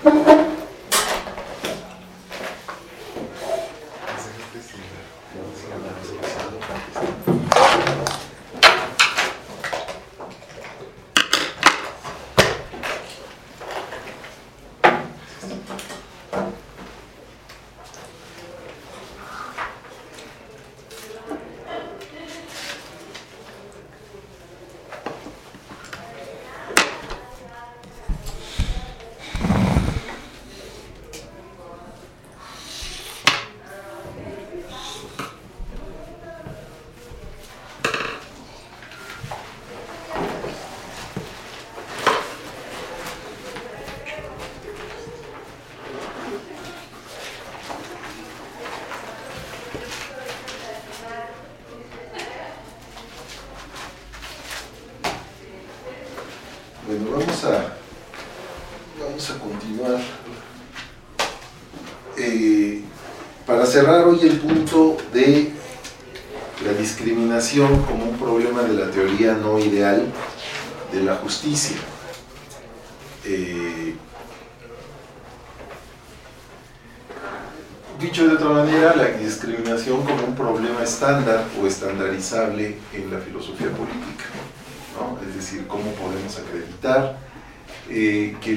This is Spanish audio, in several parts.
Bueno, vamos a continuar. Para cerrar hoy el punto de la discriminación como un problema de la teoría no ideal de la justicia. Dicho de otra manera, la discriminación como un problema estándar o estandarizable en la filosofía política, ¿no? Es decir, cómo podemos acreditar que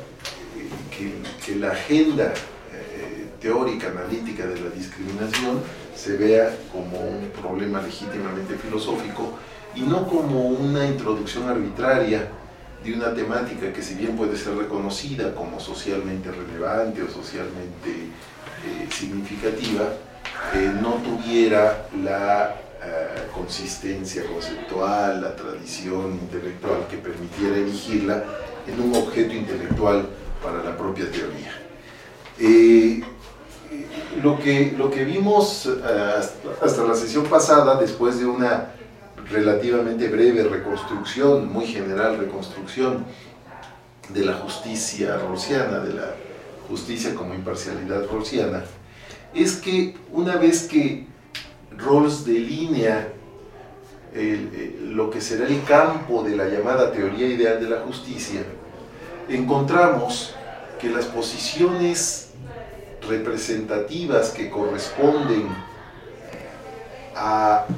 la agenda teórica, analítica de la discriminación se vea como un problema legítimamente filosófico y no como una introducción arbitraria de una temática que, si bien puede ser reconocida como socialmente relevante o socialmente significativa, no tuviera la consistencia conceptual, la tradición intelectual que permitiera erigirla en un objeto intelectual para la propia teoría. Lo que vimos hasta la sesión pasada, después de una relativamente breve reconstrucción, muy general reconstrucción de la justicia rawlsiana, de la justicia como imparcialidad rawlsiana, es que una vez que Rawls delinea lo que será el campo de la llamada teoría ideal de la justicia, encontramos que las posiciones representativas que corresponden a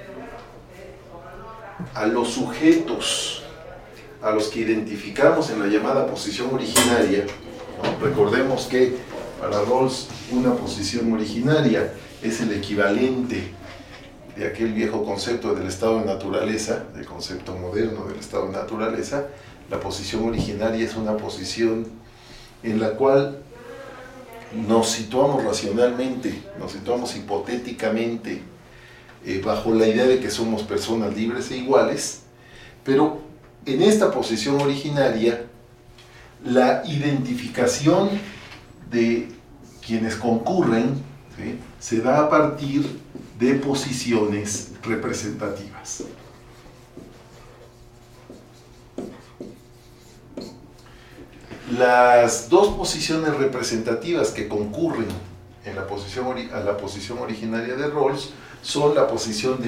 los sujetos a los que identificamos en la llamada posición originaria, ¿no? Recordemos que para Rawls una posición originaria es el equivalente de aquel viejo concepto del estado de naturaleza, del concepto moderno del estado de naturaleza. La posición originaria es una posición en la cual nos situamos racionalmente, nos situamos hipotéticamente bajo la idea de que somos personas libres e iguales, pero en esta posición originaria la identificación de quienes concurren, ¿sí?, se da a partir de posiciones representativas. Las dos posiciones representativas que concurren en la posición originaria de Rawls son la posición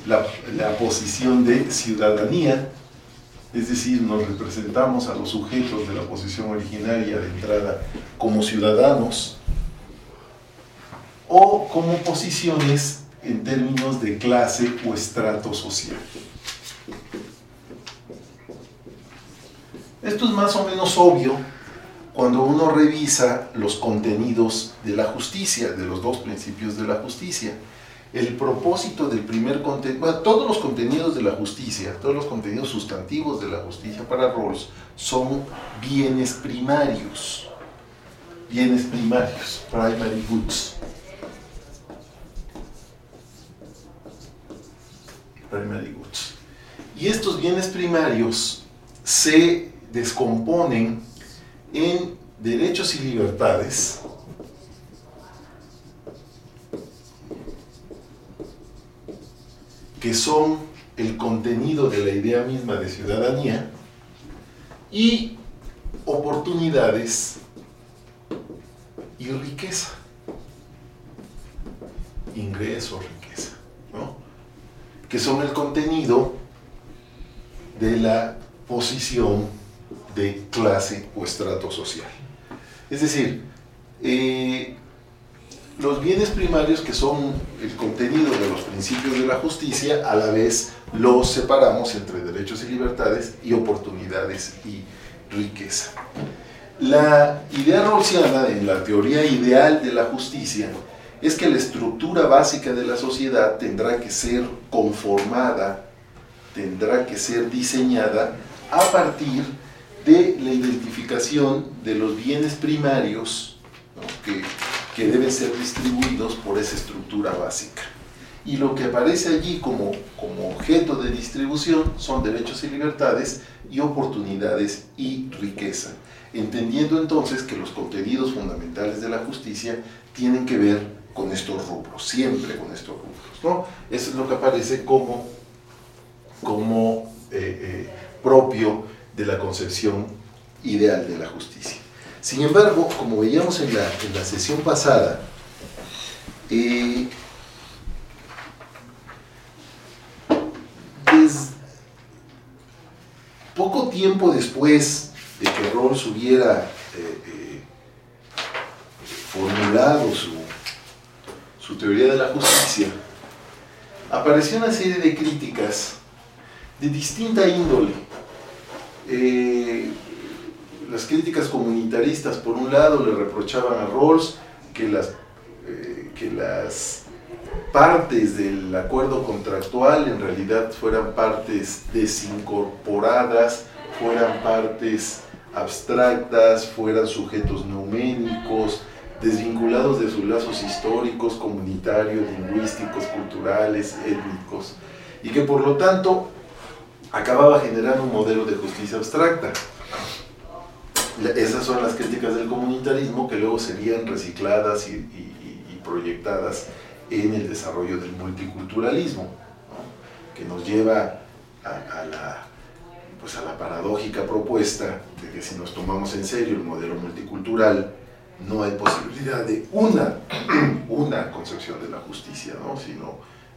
de ciudadanía, es decir, nos representamos a los sujetos de la posición originaria de entrada como ciudadanos, o como posiciones en términos de clase o estrato social. Esto es más o menos obvio cuando uno revisa los contenidos de la justicia, de los dos principios de la justicia. El propósito del primer contenido, bueno, todos los contenidos de la justicia, todos los contenidos sustantivos de la justicia para Rawls son bienes primarios, primary goods. Primary goods. Y estos bienes primarios se descomponen en derechos y libertades que son el contenido de la idea misma de ciudadanía, y oportunidades y riqueza, ingreso, riqueza, ¿no?, que son el contenido de la posición de clase o estrato social. Es decir, los bienes primarios, que son el contenido de los principios de la justicia, a la vez los separamos entre derechos y libertades y oportunidades y riqueza. La idea rawlsiana, en la teoría ideal de la justicia, es que la estructura básica de la sociedad tendrá que ser conformada, tendrá que ser diseñada a partir de la identificación de los bienes primarios, ¿no?, que deben ser distribuidos por esa estructura básica. Y lo que aparece allí como objeto de distribución son derechos y libertades y oportunidades y riqueza, entendiendo entonces que los contenidos fundamentales de la justicia tienen que ver con estos rubros, siempre con estos rubros, ¿no? Eso es lo que aparece como propio de la concepción ideal de la justicia. Sin embargo, como veíamos en la sesión pasada, poco tiempo después de que Rawls hubiera formulado su teoría de la justicia, apareció una serie de críticas de distinta índole. Las críticas comunitaristas, por un lado, le reprochaban a Rawls que las partes del acuerdo contractual en realidad fueran partes desincorporadas, fueran partes abstractas, fueran sujetos neuménicos, desvinculados de sus lazos históricos, comunitarios, lingüísticos, culturales, étnicos, y que por lo tanto acababa generando un modelo de justicia abstracta. Esas son las críticas del comunitarismo, que luego serían recicladas y proyectadas en el desarrollo del multiculturalismo, ¿no?, que nos lleva a la paradójica propuesta de que si nos tomamos en serio el modelo multicultural, no hay posibilidad de una concepción de la justicia, ¿no?, sino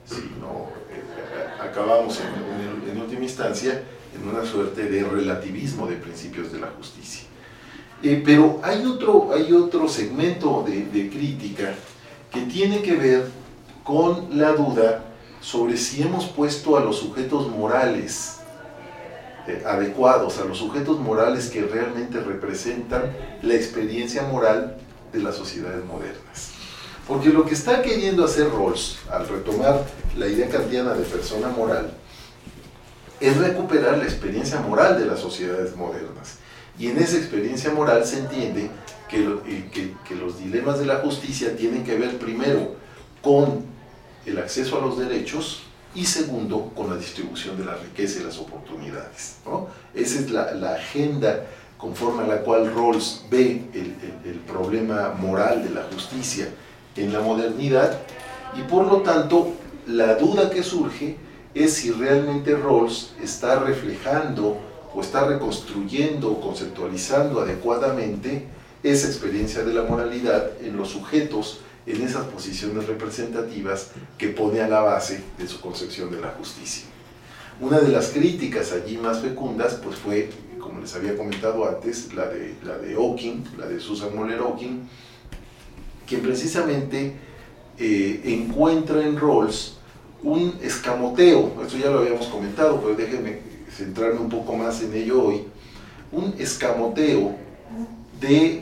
acabamos en última instancia en una suerte de relativismo de principios de la justicia. Pero hay otro segmento de crítica que tiene que ver con la duda sobre si hemos puesto a los sujetos morales adecuados, a los sujetos morales que realmente representan la experiencia moral de las sociedades modernas. Porque lo que está queriendo hacer Rawls, al retomar la idea kantiana de persona moral, es recuperar la experiencia moral de las sociedades modernas. Y en esa experiencia moral se entiende que los dilemas de la justicia tienen que ver primero con el acceso a los derechos y segundo con la distribución de la riqueza y las oportunidades, ¿no? Esa es la agenda conforme a la cual Rawls ve el problema moral de la justicia en la modernidad, y por lo tanto la duda que surge es si realmente Rawls está reflejando o está reconstruyendo o conceptualizando adecuadamente esa experiencia de la moralidad en los sujetos, en esas posiciones representativas que pone a la base de su concepción de la justicia. Una de las críticas allí más fecundas pues fue, como les había comentado antes, la de Okin, la de Susan Moller-Okin, quien precisamente encuentra en Rawls un escamoteo, esto ya lo habíamos comentado, pero déjenme centrarme un poco más en ello hoy, un escamoteo de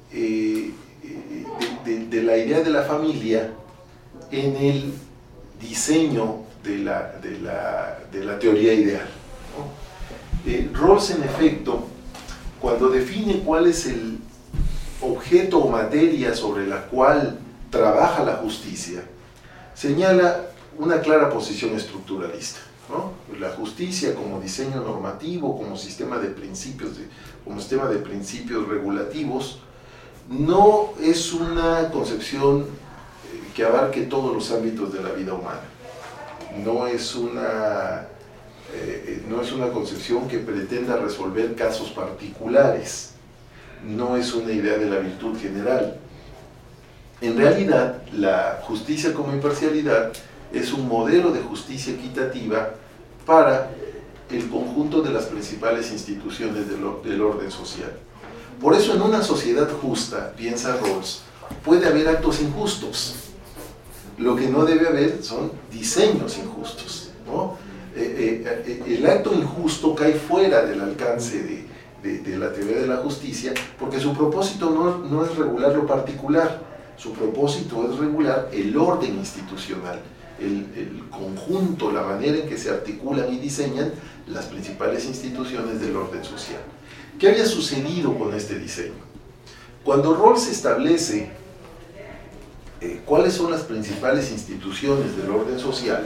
la idea de la familia en el diseño de la teoría ideal, ¿no? Rawls, en efecto, cuando define cuál es el objeto o materia sobre la cual trabaja la justicia, señala una clara posición estructuralista, ¿no? La justicia como diseño normativo, como sistema de principios regulativos, no es una concepción que abarque todos los ámbitos de la vida humana. No es una concepción que pretenda resolver casos particulares. No es una idea de la virtud general. En realidad, la justicia como imparcialidad es un modelo de justicia equitativa para el conjunto de las principales instituciones del orden social. Por eso en una sociedad justa, piensa Rawls, puede haber actos injustos. Lo que no debe haber son diseños injustos, ¿no? El acto injusto cae fuera del alcance de la teoría de la justicia, porque su propósito no es regular lo particular, su propósito es regular el orden institucional, el conjunto, la manera en que se articulan y diseñan las principales instituciones del orden social. ¿Qué había sucedido con este diseño? Cuando Rawls establece cuáles son las principales instituciones del orden social,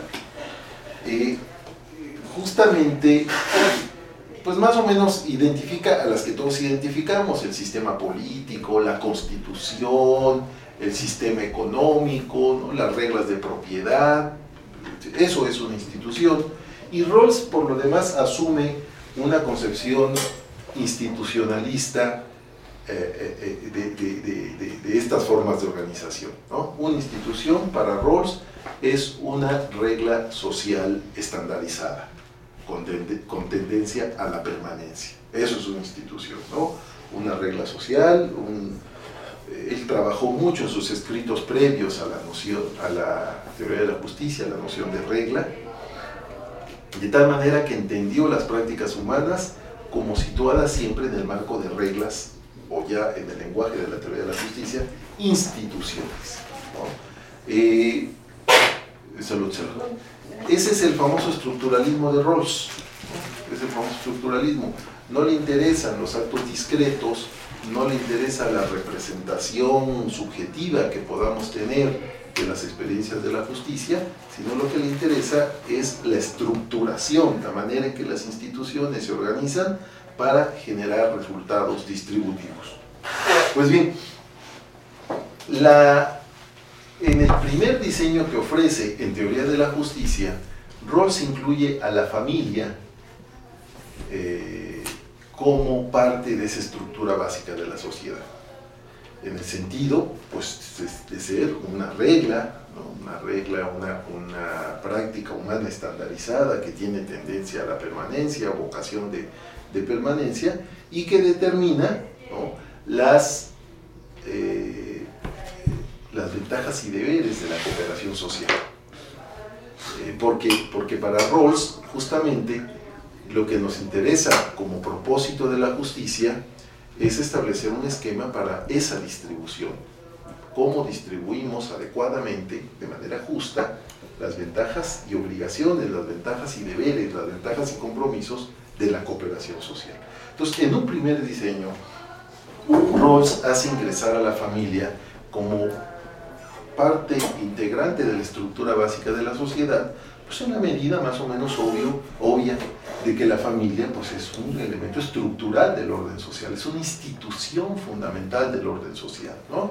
justamente, pues más o menos identifica a las que todos identificamos: el sistema político, la constitución, el sistema económico, ¿no?, las reglas de propiedad. Eso es una institución, y Rawls por lo demás asume una concepción institucionalista de estas formas de organización, ¿no? Una institución para Rawls es una regla social estandarizada, con tendencia a la permanencia. Eso es una institución, ¿no? Una regla social. Él trabajó mucho en sus escritos previos a la teoría de la justicia, la noción de regla, de tal manera que entendió las prácticas humanas como situadas siempre en el marco de reglas, o ya en el lenguaje de la teoría de la justicia, instituciones, ¿no? Ese es el famoso estructuralismo de Rawls, ¿no? Es el famoso estructuralismo. No le interesan los actos discretos, no le interesa la representación subjetiva que podamos tener de las experiencias de la justicia, sino lo que le interesa es la estructuración, la manera en que las instituciones se organizan para generar resultados distributivos. Pues bien, en el primer diseño que ofrece en teoría de la justicia, Rawls incluye a la familia como parte de esa estructura básica de la sociedad, en el sentido, pues, de ser una regla, ¿no? Una práctica humana estandarizada que tiene tendencia a la permanencia, vocación de permanencia, y que determina, ¿no?, las ventajas y deberes de la cooperación social. Porque para Rawls, justamente, lo que nos interesa como propósito de la justicia es establecer un esquema para esa distribución. Cómo distribuimos adecuadamente, de manera justa, las ventajas y obligaciones, las ventajas y deberes, las ventajas y compromisos de la cooperación social. Entonces, en un primer diseño, Rawls hace ingresar a la familia como parte integrante de la estructura básica de la sociedad, pues en la medida más o menos obvia de que la familia, pues, es un elemento estructural del orden social, es una institución fundamental del orden social, ¿no?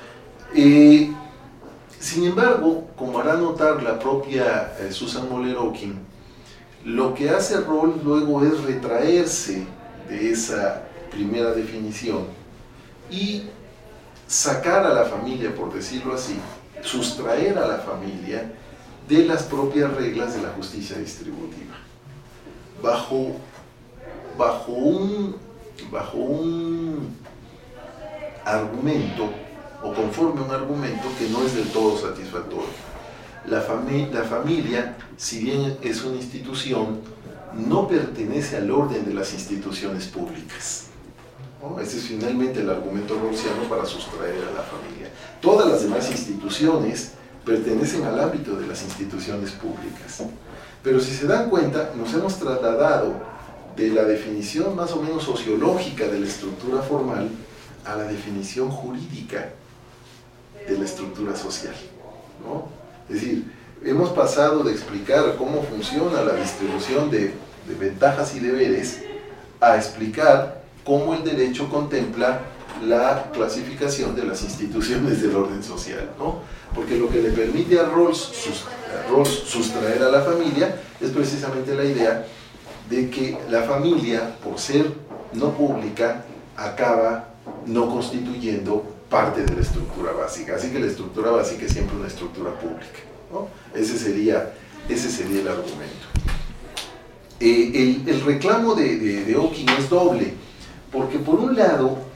Sin embargo, como hará notar la propia Susan Moller-Okin, lo que hace Rawls luego es retraerse de esa primera definición y sacar a la familia, por decirlo así, sustraer a la familia de las propias reglas de la justicia distributiva, bajo un argumento, o conforme a un argumento que no es del todo satisfactorio. La familia, si bien es una institución, no pertenece al orden de las instituciones públicas, ¿no? Ese es finalmente el argumento rawlsiano para sustraer a la familia. Todas las demás instituciones pertenecen al ámbito de las instituciones públicas. Pero si se dan cuenta, nos hemos trasladado de la definición más o menos sociológica de la estructura formal a la definición jurídica de la estructura social, ¿no? Es decir, hemos pasado de explicar cómo funciona la distribución de ventajas y deberes a explicar cómo el derecho contempla la clasificación de las instituciones del orden social, ¿no? Porque lo que le permite a Rawls sustraer a la familia es precisamente la idea de que la familia, por ser no pública, acaba no constituyendo parte de la estructura básica. Así que la estructura básica es siempre una estructura pública, ¿no? Ese sería el argumento. El reclamo de Okin es doble, porque por un lado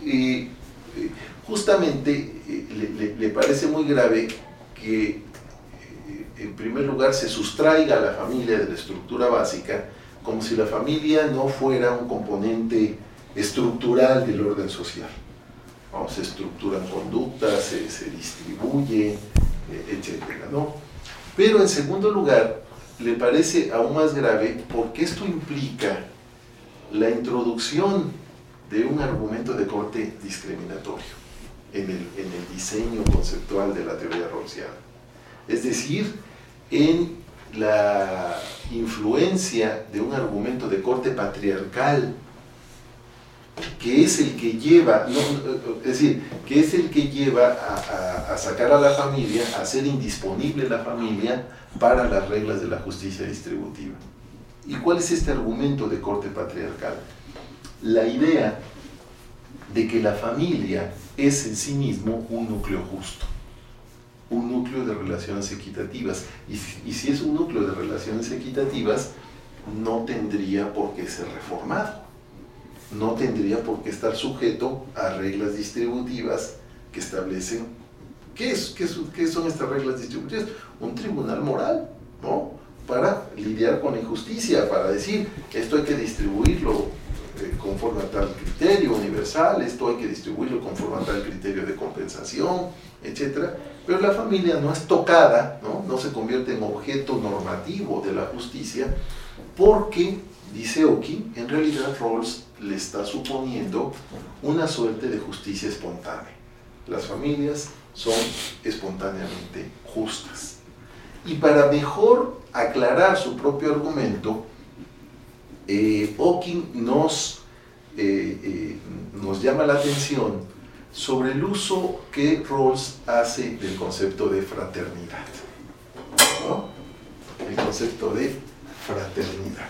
justamente le parece muy grave que en primer lugar se sustraiga a la familia de la estructura básica, como si la familia no fuera un componente estructural del orden social, ¿no? Se estructuran conductas, se distribuye, etcétera, ¿no? Pero en segundo lugar, le parece aún más grave porque esto implica la introducción de un argumento de corte discriminatorio en el diseño conceptual de la teoría rawlsiana. Es decir, en la influencia de un argumento de corte patriarcal, que es el que lleva, es decir, que es el que lleva a sacar a la familia, a hacer indisponible la familia para las reglas de la justicia distributiva. ¿Y cuál es este argumento de corte patriarcal? La idea de que la familia es en sí mismo un núcleo justo, un núcleo de relaciones equitativas, y si es un núcleo de relaciones equitativas, no tendría por qué ser reformado, no tendría por qué estar sujeto a reglas distributivas que establecen ¿qué son estas reglas distributivas? Un tribunal moral, ¿no? Para lidiar con la injusticia, para decir esto hay que distribuirlo conforme a tal criterio universal, esto hay que distribuirlo conforme a tal criterio de compensación, etc. Pero la familia no es tocada, no se convierte en objeto normativo de la justicia, porque, dice Oki, en realidad Rawls le está suponiendo una suerte de justicia espontánea. Las familias son espontáneamente justas. Y para mejor aclarar su propio argumento, Oki nos llama la atención sobre el uso que Rawls hace del concepto de fraternidad, ¿no? El concepto de fraternidad.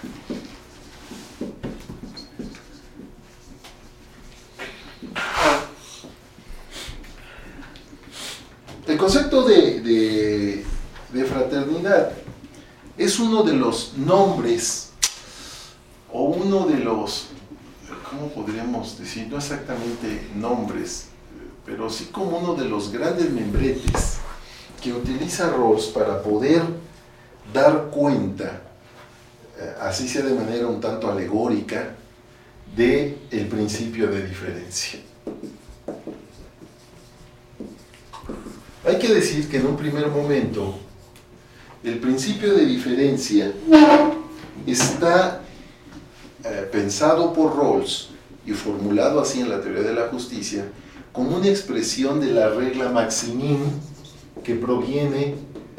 El concepto de fraternidad es uno de los nombres, o uno de los, ¿cómo podríamos decir? No exactamente nombres, pero sí como uno de los grandes membretes que utiliza Rawls para poder dar cuenta, así sea de manera un tanto alegórica, del principio de diferencia. Hay que decir que en un primer momento el principio de diferencia está pensado por Rawls y formulado así en la teoría de la justicia como una expresión de la regla Maximin que proviene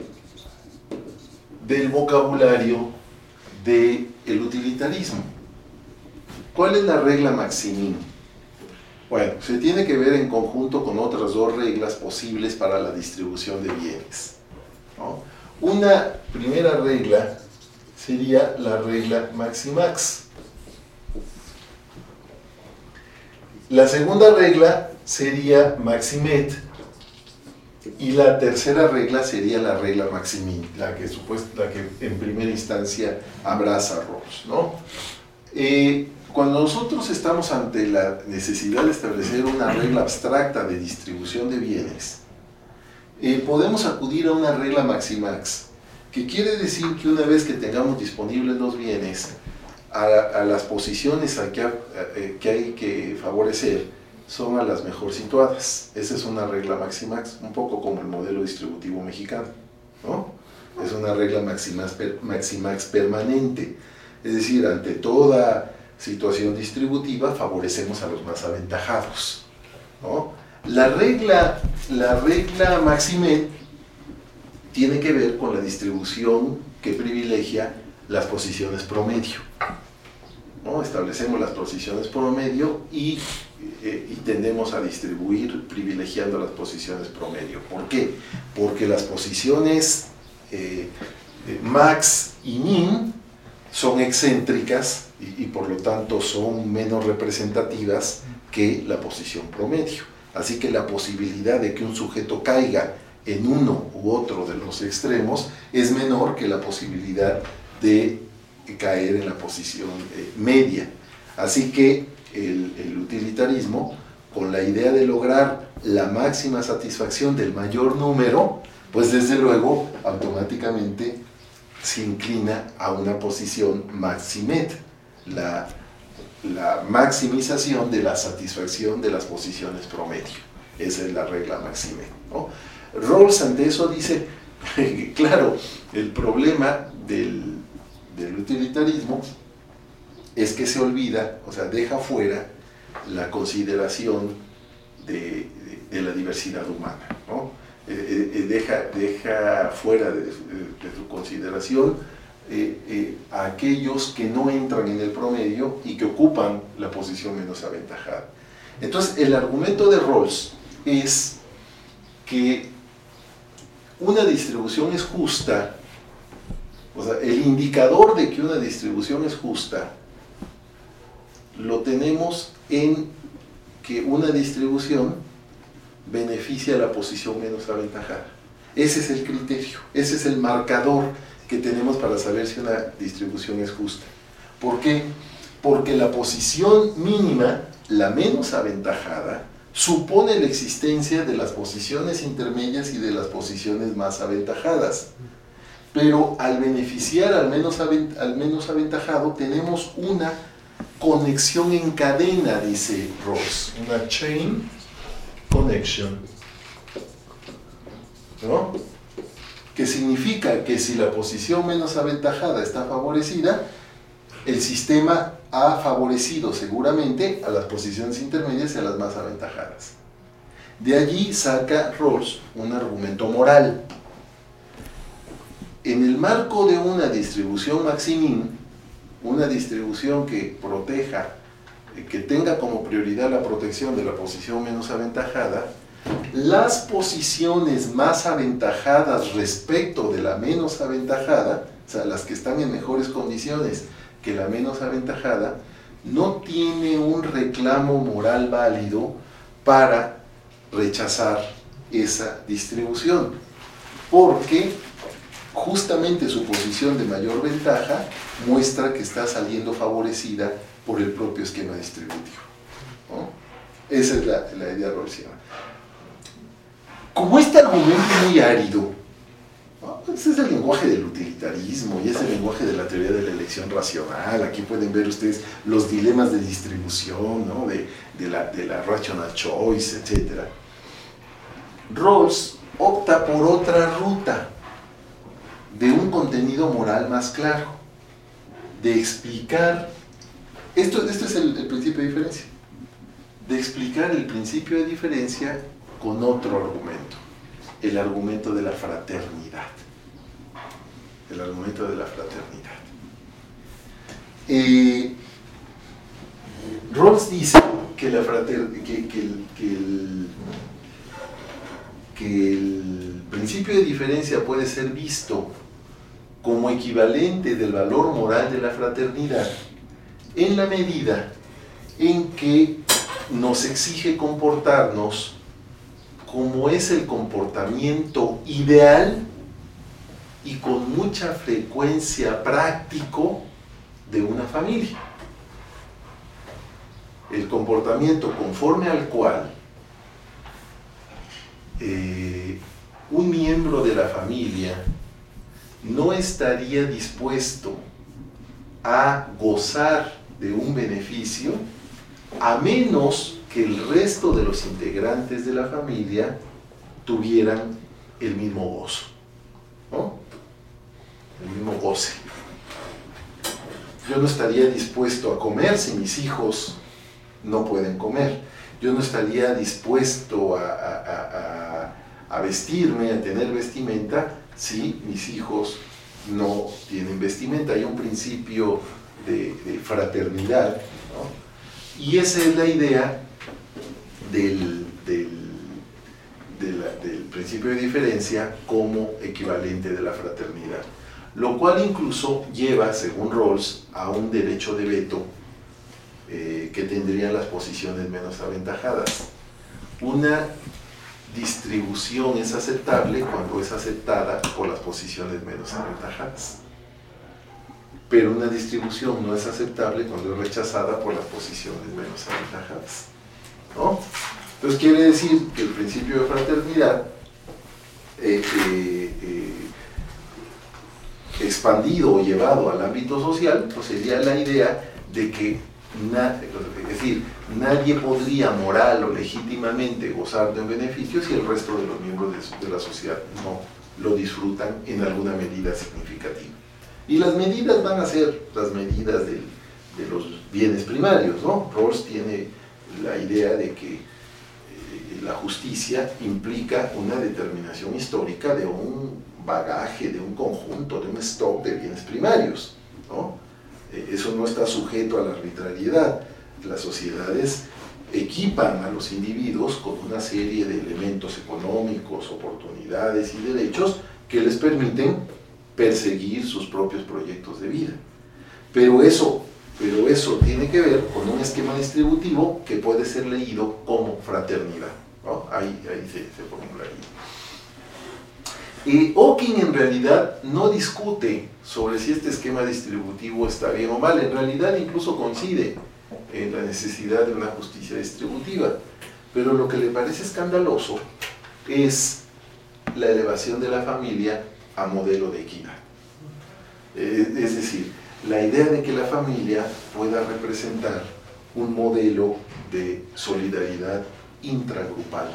del vocabulario del utilitarismo. ¿Cuál es la regla Maximin? Bueno, se tiene que ver en conjunto con otras dos reglas posibles para la distribución de bienes, ¿no? Una primera regla sería la regla Maximax. La segunda regla sería Maximet. Y la tercera regla sería la regla Maximin, la que en primera instancia abraza Rawls, ¿no? Cuando nosotros estamos ante la necesidad de establecer una regla abstracta de distribución de bienes, podemos acudir a una regla Maximax, que quiere decir que una vez que tengamos disponibles los bienes, a las posiciones que hay que favorecer son a las mejor situadas. Esa es una regla Maximax, un poco como el modelo distributivo mexicano, ¿no? Es una regla Maximax permanente, es decir, ante toda situación distributiva favorecemos a los más aventajados, ¿no? La regla Maximet tiene que ver con la distribución que privilegia las posiciones promedio, ¿no? Establecemos las posiciones promedio y tendemos a distribuir privilegiando las posiciones promedio. ¿Por qué? Porque las posiciones max y min son excéntricas y por lo tanto son menos representativas que la posición promedio. Así que la posibilidad de que un sujeto caiga en uno u otro de los extremos es menor que la posibilidad de caer en la posición media. Así que el utilitarismo con la idea de lograr la máxima satisfacción del mayor número, pues desde luego automáticamente se inclina a una posición maximet, la maximización de la satisfacción de las posiciones promedio. Esa es la regla maximet, ¿no? Rawls ante eso dice, claro, el problema del utilitarismo es que se olvida, o sea, deja fuera la consideración de la diversidad humana, ¿no? Deja fuera de su consideración a aquellos que no entran en el promedio y que ocupan la posición menos aventajada. Entonces, el argumento de Rawls es que una distribución es justa, o sea, el indicador de que una distribución es justa lo tenemos en que una distribución beneficia a la posición menos aventajada. Ese es el criterio, ese es el marcador que tenemos para saber si una distribución es justa. ¿Por qué? Porque la posición mínima, la menos aventajada, supone la existencia de las posiciones intermedias y de las posiciones más aventajadas. Pero al beneficiar al menos aventajado, tenemos una conexión en cadena, dice Rawls, una chain connection, ¿no? Que significa que si la posición menos aventajada está favorecida, el sistema ha favorecido seguramente a las posiciones intermedias y a las más aventajadas. De allí saca Rawls un argumento moral. En el marco de una distribución maximin, una distribución que proteja, que tenga como prioridad la protección de la posición menos aventajada, las posiciones más aventajadas respecto de la menos aventajada, o sea, las que están en mejores condiciones que la menos aventajada, no tiene un reclamo moral válido para rechazar esa distribución, porque justamente su posición de mayor ventaja muestra que está saliendo favorecida por el propio esquema distributivo, ¿no? Esa es la idea rawlsiana. Como este argumento es muy árido, ¿no? Ese es el lenguaje del utilitarismo y es el lenguaje de la teoría de la elección racional. Aquí pueden ver ustedes los dilemas de distribución, ¿no? de la rational choice, etc. Rawls opta por otra ruta de un contenido moral más claro, de explicar, esto es el principio de diferencia, de explicar el principio de diferencia con otro argumento, el argumento de la fraternidad. El argumento de la fraternidad. Rawls dice que el principio de diferencia puede ser visto como equivalente del valor moral de la fraternidad en la medida en que nos exige comportarnos como es el comportamiento ideal y con mucha frecuencia práctico de una familia. El comportamiento conforme al cual un miembro de la familia no estaría dispuesto a gozar de un beneficio a menos que el resto de los integrantes de la familia tuvieran el mismo gozo, ¿no? El mismo goce. Yo no estaría dispuesto a comer si mis hijos no pueden comer. Yo no estaría dispuesto a vestirme, a tener vestimenta, si mis hijos no tienen vestimenta. Hay un principio de fraternidad, ¿no? Y esa es la idea del principio de diferencia como equivalente de la fraternidad, lo cual incluso lleva, según Rawls, a un derecho de veto que tendrían las posiciones menos aventajadas. Una distribución es aceptable cuando es aceptada por las posiciones menos aventajadas, pero una distribución no es aceptable cuando es rechazada por las posiciones menos aventajadas, ¿no? Entonces quiere decir que el principio de fraternidad expandido o llevado al ámbito social, pues sería la idea de que es decir, nadie podría moral o legítimamente gozar de un beneficio si el resto de los miembros de la sociedad no lo disfrutan en alguna medida significativa. Y las medidas van a ser las medidas de los bienes primarios, ¿no? Rawls tiene la idea de que la justicia implica una determinación histórica de un bagaje, de un conjunto, de un stock de bienes primarios, ¿no? Eso no está sujeto a la arbitrariedad. Las sociedades equipan a los individuos con una serie de elementos económicos, oportunidades y derechos que les permiten perseguir sus propios proyectos de vida. Pero eso tiene que ver con un esquema distributivo que puede ser leído como fraternidad, ¿no? Ahí se formula ahí. Hawking en realidad no discute sobre si este esquema distributivo está bien o mal, en realidad incluso coincide en la necesidad de una justicia distributiva, pero lo que le parece escandaloso es la elevación de la familia a modelo de equidad. Es decir, la idea de que la familia pueda representar un modelo de solidaridad intragrupal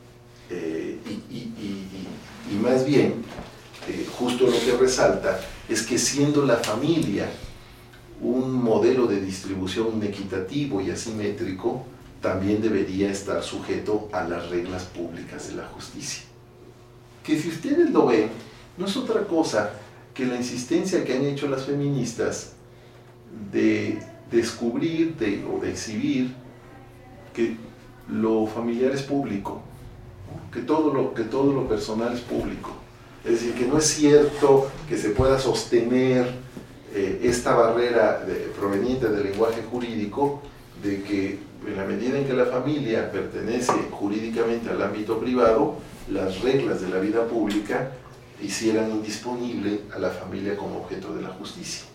y más bien, justo lo que resalta es que siendo la familia un modelo de distribución inequitativo y asimétrico, también debería estar sujeto a las reglas públicas de la justicia. Que si ustedes lo ven, no es otra cosa que la insistencia que han hecho las feministas de descubrir o de exhibir que lo familiar es público, ¿no? que todo lo personal es público. Es decir, que no es cierto que se pueda sostener esta barrera proveniente del lenguaje jurídico de que en la medida en que la familia pertenece jurídicamente al ámbito privado, las reglas de la vida pública hicieran indisponible a la familia como objeto de la justicia.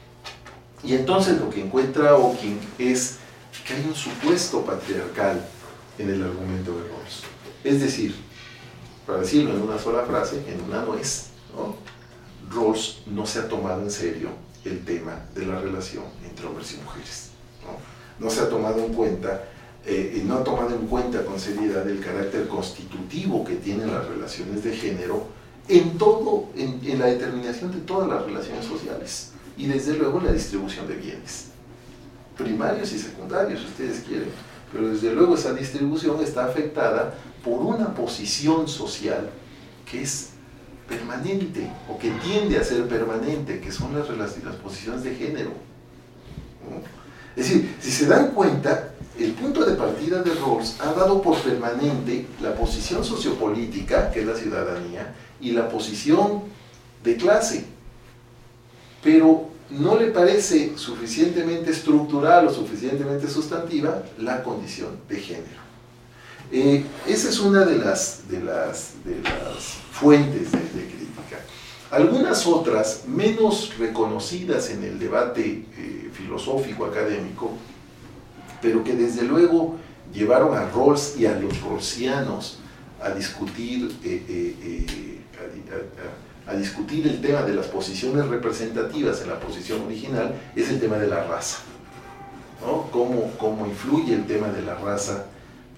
Y entonces lo que encuentra Hawking es que hay un supuesto patriarcal en el argumento de Rawls. Es decir, para decirlo en una sola frase, en una nuez, ¿no? Rawls no se ha tomado en serio el tema de la relación entre hombres y mujeres. No se ha tomado en cuenta, no ha tomado en cuenta con seriedad el carácter constitutivo que tienen las relaciones de género en la determinación de todas las relaciones sociales y desde luego en la distribución de bienes, primarios y secundarios, si ustedes quieren, pero desde luego esa distribución está afectada por una posición social que es permanente o que tiende a ser permanente, que son las posiciones de género, ¿no? Es decir, si se dan cuenta, el punto de partida de Rawls ha dado por permanente la posición sociopolítica, que es la ciudadanía, y la posición de clase, pero no le parece suficientemente estructural o suficientemente sustantiva la condición de género. Esa es una de las fuentes de crítica. Algunas otras, menos reconocidas en el debate filosófico académico, pero que desde luego llevaron a Rawls y a los rawlsianos a discutir el tema de las posiciones representativas en la posición original, es el tema de la raza, ¿no? Cómo influye el tema de la raza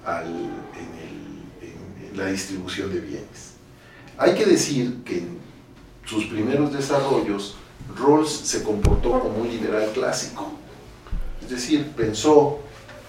en la distribución de bienes. Hay que decir que en sus primeros desarrollos Rawls se comportó como un liberal clásico, es decir, pensó,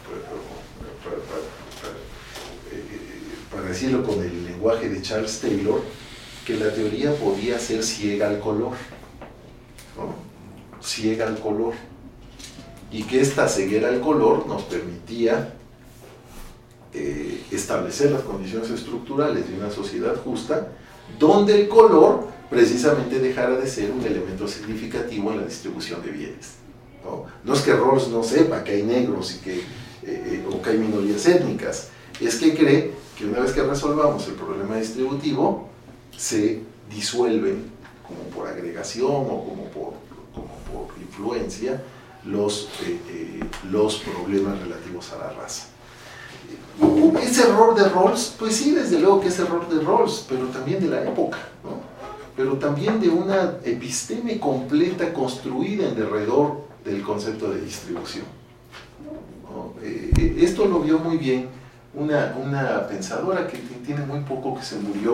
para decirlo con el lenguaje de Charles Taylor, que la teoría podía ser ciega al color, ¿no? Ciega al color, y que esta ceguera al color nos permitía establecer las condiciones estructurales de una sociedad justa, donde el color precisamente dejara de ser un elemento significativo en la distribución de bienes, ¿no? No es que Rawls no sepa que hay negros o que hay minorías étnicas, es que cree que una vez que resolvamos el problema distributivo, se disuelven, como por agregación o como por influencia, los problemas relativos a la raza. Ese ¿Es error de Rawls? Pues sí, desde luego que es error de Rawls, pero también de la época, ¿no? Pero también de una episteme completa construida en derredor del concepto de distribución, ¿no? Esto lo vio muy bien una pensadora que tiene muy poco, que se murió,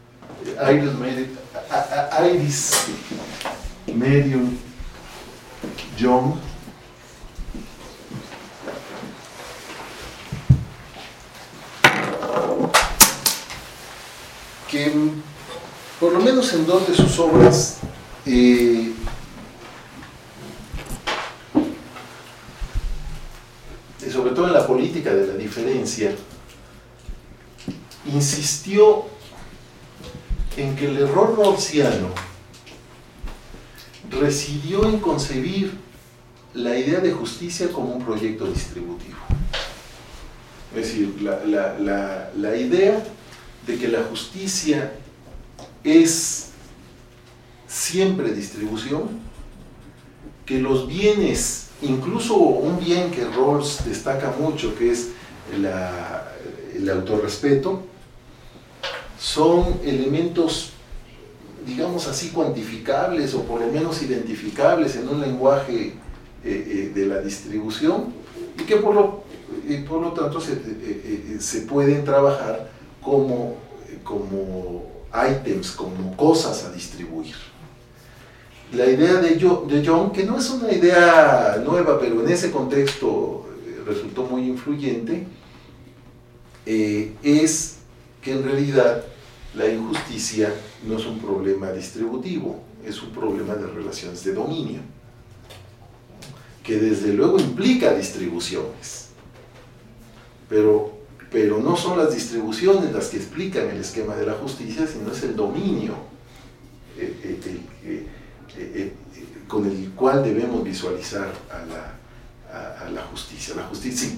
Iris Marion Young, que por lo menos en dos de sus obras sobre todo en la política de la diferencia, insistió en que el error rawlsiano residió en concebir la idea de justicia como un proyecto distributivo. Es decir, la idea de que la justicia es siempre distribución, que los bienes, incluso un bien que Rawls destaca mucho, que es el autorrespeto, son elementos, digamos así, cuantificables o por lo menos identificables en un lenguaje de la distribución, y que por lo tanto se pueden trabajar como ítems, como cosas a distribuir. La idea de Young, que no es una idea nueva, pero en ese contexto resultó muy influyente, es que en realidad la injusticia no es un problema distributivo, es un problema de relaciones de dominio, que desde luego implica distribuciones, pero no son las distribuciones las que explican el esquema de la justicia, sino es el dominio con el cual debemos visualizar a la justicia. La justicia,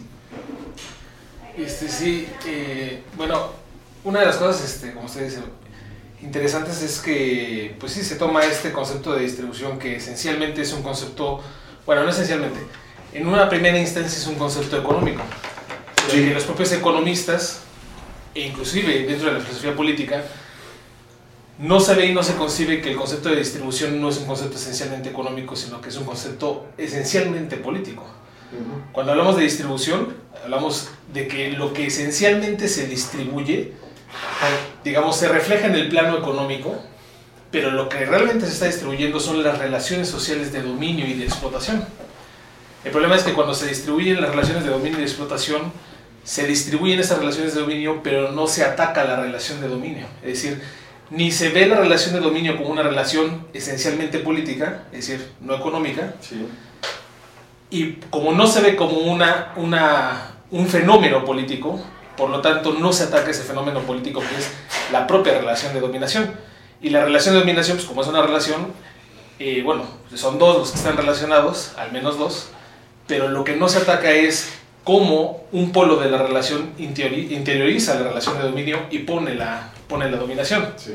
sí. Bueno, una de las cosas, como usted dice, interesantes es que, pues sí, se toma este concepto de distribución que esencialmente es un concepto, bueno, no esencialmente, en una primera instancia es un concepto económico, sí, que los propios economistas, e inclusive dentro de la filosofía política, no se ve y no se concibe que el concepto de distribución no es un concepto esencialmente económico, sino que es un concepto esencialmente político. Cuando hablamos de distribución, hablamos de que lo que esencialmente se distribuye, digamos, se refleja en el plano económico, pero lo que realmente se está distribuyendo son las relaciones sociales de dominio y de explotación. El problema es que cuando se distribuyen las relaciones de dominio y de explotación, se distribuyen esas relaciones de dominio, pero no se ataca la relación de dominio. Es decir, ni se ve la relación de dominio como una relación esencialmente política, es decir, no económica, sí, y como no se ve como un fenómeno político, por lo tanto no se ataca ese fenómeno político que es la propia relación de dominación. Y la relación de dominación, pues como es una relación, bueno, son dos los que están relacionados, al menos dos, pero lo que no se ataca es cómo un polo de la relación interioriza la relación de dominio y pone la dominación. sí.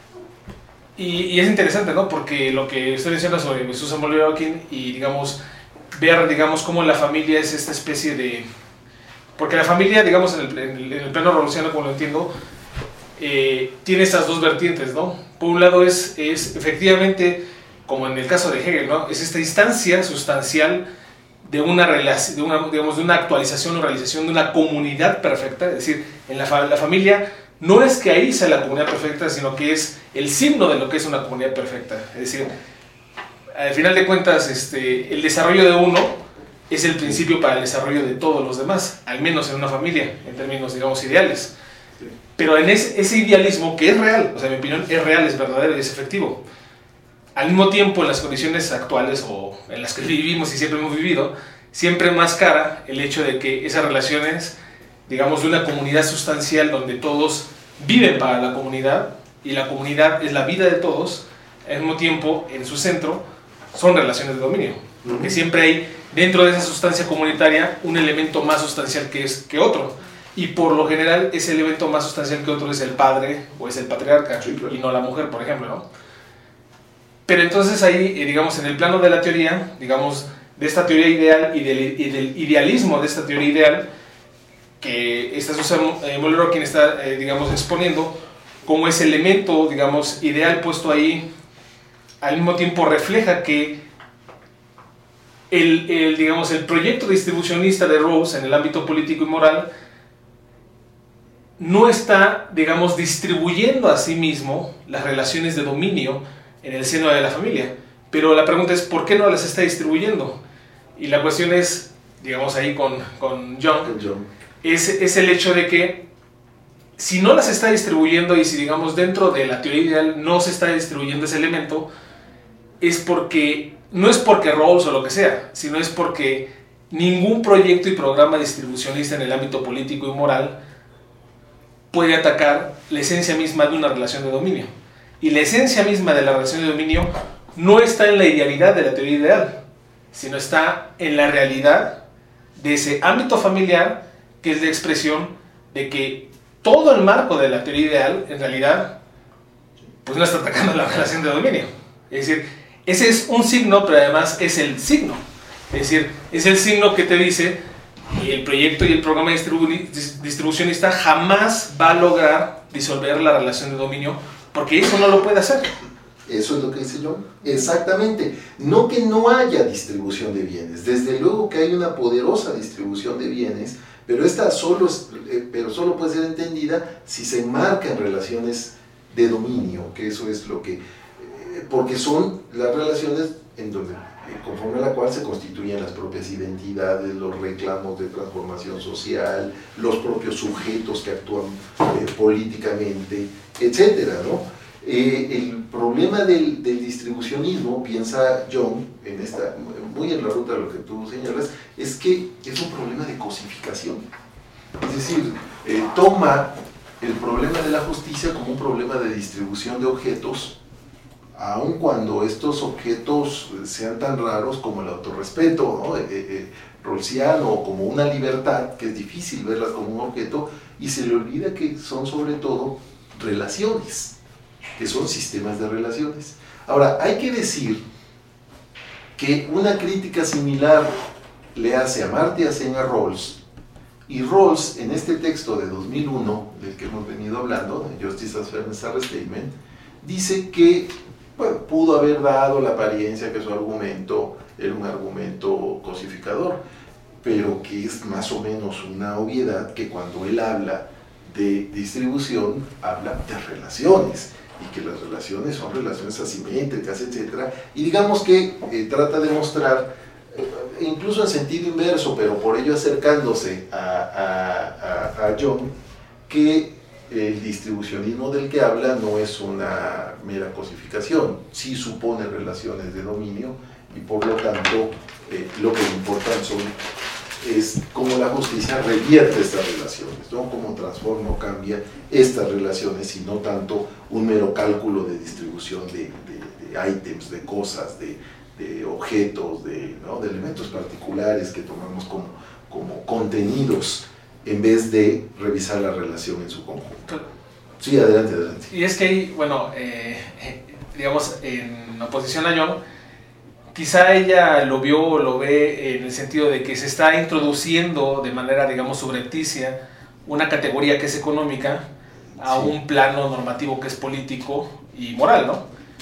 Y es interesante, ¿no? Porque lo que usted menciona sobre Susan Bolívar King y, digamos, ver, digamos, cómo la familia es esta especie de... Porque la familia, digamos, en el plano rawlsiano, como lo entiendo, tiene estas dos vertientes, ¿no? Por un lado es efectivamente, como en el caso de Hegel, ¿no? Es esta instancia sustancial de una actualización o realización de una comunidad perfecta. Es decir, en la familia no es que ahí sea la comunidad perfecta, sino que es el signo de lo que es una comunidad perfecta. Es decir, al final de cuentas, el desarrollo de uno es el principio para el desarrollo de todos los demás, al menos en una familia, en términos, digamos, ideales. Pero en ese idealismo que es real, o sea, en mi opinión, es real, es verdadero y es efectivo. Al mismo tiempo, en las condiciones actuales o en las que vivimos y siempre hemos vivido, siempre más cara el hecho de que esas relaciones, digamos, de una comunidad sustancial donde todos viven para la comunidad y la comunidad es la vida de todos, al mismo tiempo, en su centro, son relaciones de dominio. Porque siempre hay, dentro de esa sustancia comunitaria, un elemento más sustancial que otro. Y por lo general, ese elemento más sustancial que otro es el padre o es el patriarca, sí, claro, y no la mujer, por ejemplo, ¿no? Pero entonces ahí, digamos, en el plano de la teoría, digamos, de esta teoría ideal y del idealismo de esta teoría ideal, que esta Susan Moller-Okin está, digamos, exponiendo como ese elemento, digamos, ideal puesto ahí, al mismo tiempo refleja que digamos, el proyecto distribucionista de Rawls en el ámbito político y moral no está, digamos, distribuyendo a sí mismo las relaciones de dominio en el seno de la familia. Pero la pregunta es, ¿por qué no las está distribuyendo? Y la cuestión es, digamos, ahí con Jung, es el hecho de que si no las está distribuyendo y si, digamos, dentro de la teoría ideal no se está distribuyendo ese elemento, es porque, no es porque Rawls o lo que sea, sino es porque ningún proyecto y programa distribucionista en el ámbito político y moral puede atacar la esencia misma de una relación de dominio. Y la esencia misma de la relación de dominio no está en la idealidad de la teoría ideal, sino está en la realidad de ese ámbito familiar que es la expresión de que todo el marco de la teoría ideal, en realidad, pues no está atacando la relación de dominio. Es decir, ese es un signo, pero además es el signo. Es decir, es el signo que te dice que el proyecto y el programa distribucionista jamás va a lograr disolver la relación de dominio, porque eso no lo puede hacer. Eso es lo que dice Jung. Exactamente. No que no haya distribución de bienes. Desde luego que hay una poderosa distribución de bienes, pero esta solo puede ser entendida si se enmarca en relaciones de dominio, que eso es lo que... porque son las relaciones en donde, conforme a la cual se constituyen las propias identidades, los reclamos de transformación social, los propios sujetos que actúan políticamente, etcétera, ¿no? El problema del distribucionismo, piensa Jung, muy en la ruta de lo que tú señalas, es que es un problema de cosificación. Es decir, toma el problema de la justicia como un problema de distribución de objetos, aun cuando estos objetos sean tan raros como el autorrespeto, ¿no? Rawlsiano, o como una libertad, que es difícil verlas como un objeto, y se le olvida que son sobre todo relaciones, que son sistemas de relaciones. Ahora, hay que decir que una crítica similar le hace Amartya Sen a Rawls, y Rawls, en este texto de 2001, del que hemos venido hablando, de Justice as Fairness as Restatement, dice que, bueno, pudo haber dado la apariencia que su argumento era un argumento cosificador, pero que es más o menos una obviedad que cuando él habla de distribución, habla de relaciones, y que las relaciones son relaciones asimétricas, etc. Y digamos que trata de mostrar, incluso en sentido inverso, pero por ello acercándose a Jung, que el distribucionismo del que habla no es una mera cosificación, sí supone relaciones de dominio, y por lo tanto lo que le importan es cómo la justicia revierte estas relaciones, ¿no? Cómo transforma o cambia estas relaciones, y no tanto un mero cálculo de distribución de ítems, de cosas, de objetos, ¿no? De elementos particulares que tomamos como contenidos, en vez de revisar la relación en su conjunto. Sí, adelante. Y es que ahí, bueno, digamos, en oposición a Jung, quizá ella lo vio o lo ve en el sentido de que se está introduciendo de manera, digamos, subrepticia una categoría que es económica a un plano normativo que es político y moral, ¿no?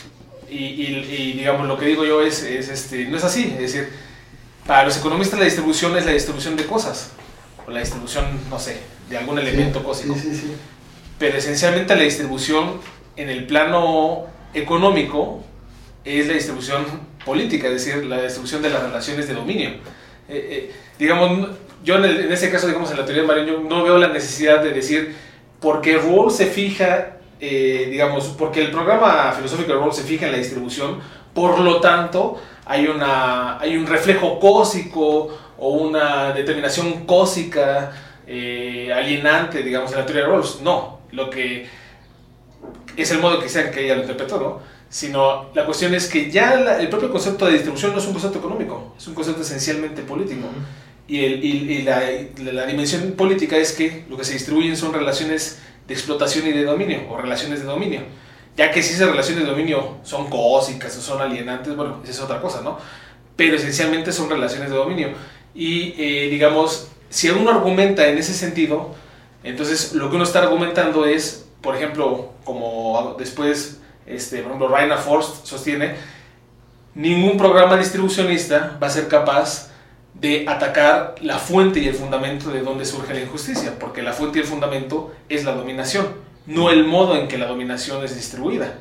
Y digamos, lo que digo yo no es así. Es decir, para los economistas la distribución es la distribución de cosas, o la distribución, no sé, de algún elemento cósmico. Sí. Pero esencialmente la distribución en el plano económico es la distribución política, es decir, la distribución de las relaciones de dominio. Digamos, yo en ese caso, digamos, en la teoría de Marion Jung, no veo la necesidad de decir, porque Rawls se fija, digamos, porque el programa filosófico de Rawls se fija en la distribución, por lo tanto, hay un reflejo cósico o una determinación cósica alienante, digamos, en la teoría de Rawls. No, lo que es el modo que sea que ella lo interpretó, ¿no? Sino la cuestión es que ya el propio concepto de distribución no es un concepto económico, es un concepto esencialmente político. Y la dimensión política es que lo que se distribuyen son relaciones de explotación y de dominio, o relaciones de dominio. Ya que si esas relaciones de dominio son cósicas o son alienantes, bueno, esa es otra cosa, ¿no? Pero esencialmente son relaciones de dominio. Y digamos, si uno argumenta en ese sentido, entonces lo que uno está argumentando es, por ejemplo, como después, por ejemplo, Rainer Forst sostiene, ningún programa distribucionista va a ser capaz de atacar la fuente y el fundamento de donde surge la injusticia, porque la fuente y el fundamento es la dominación, no el modo en que la dominación es distribuida.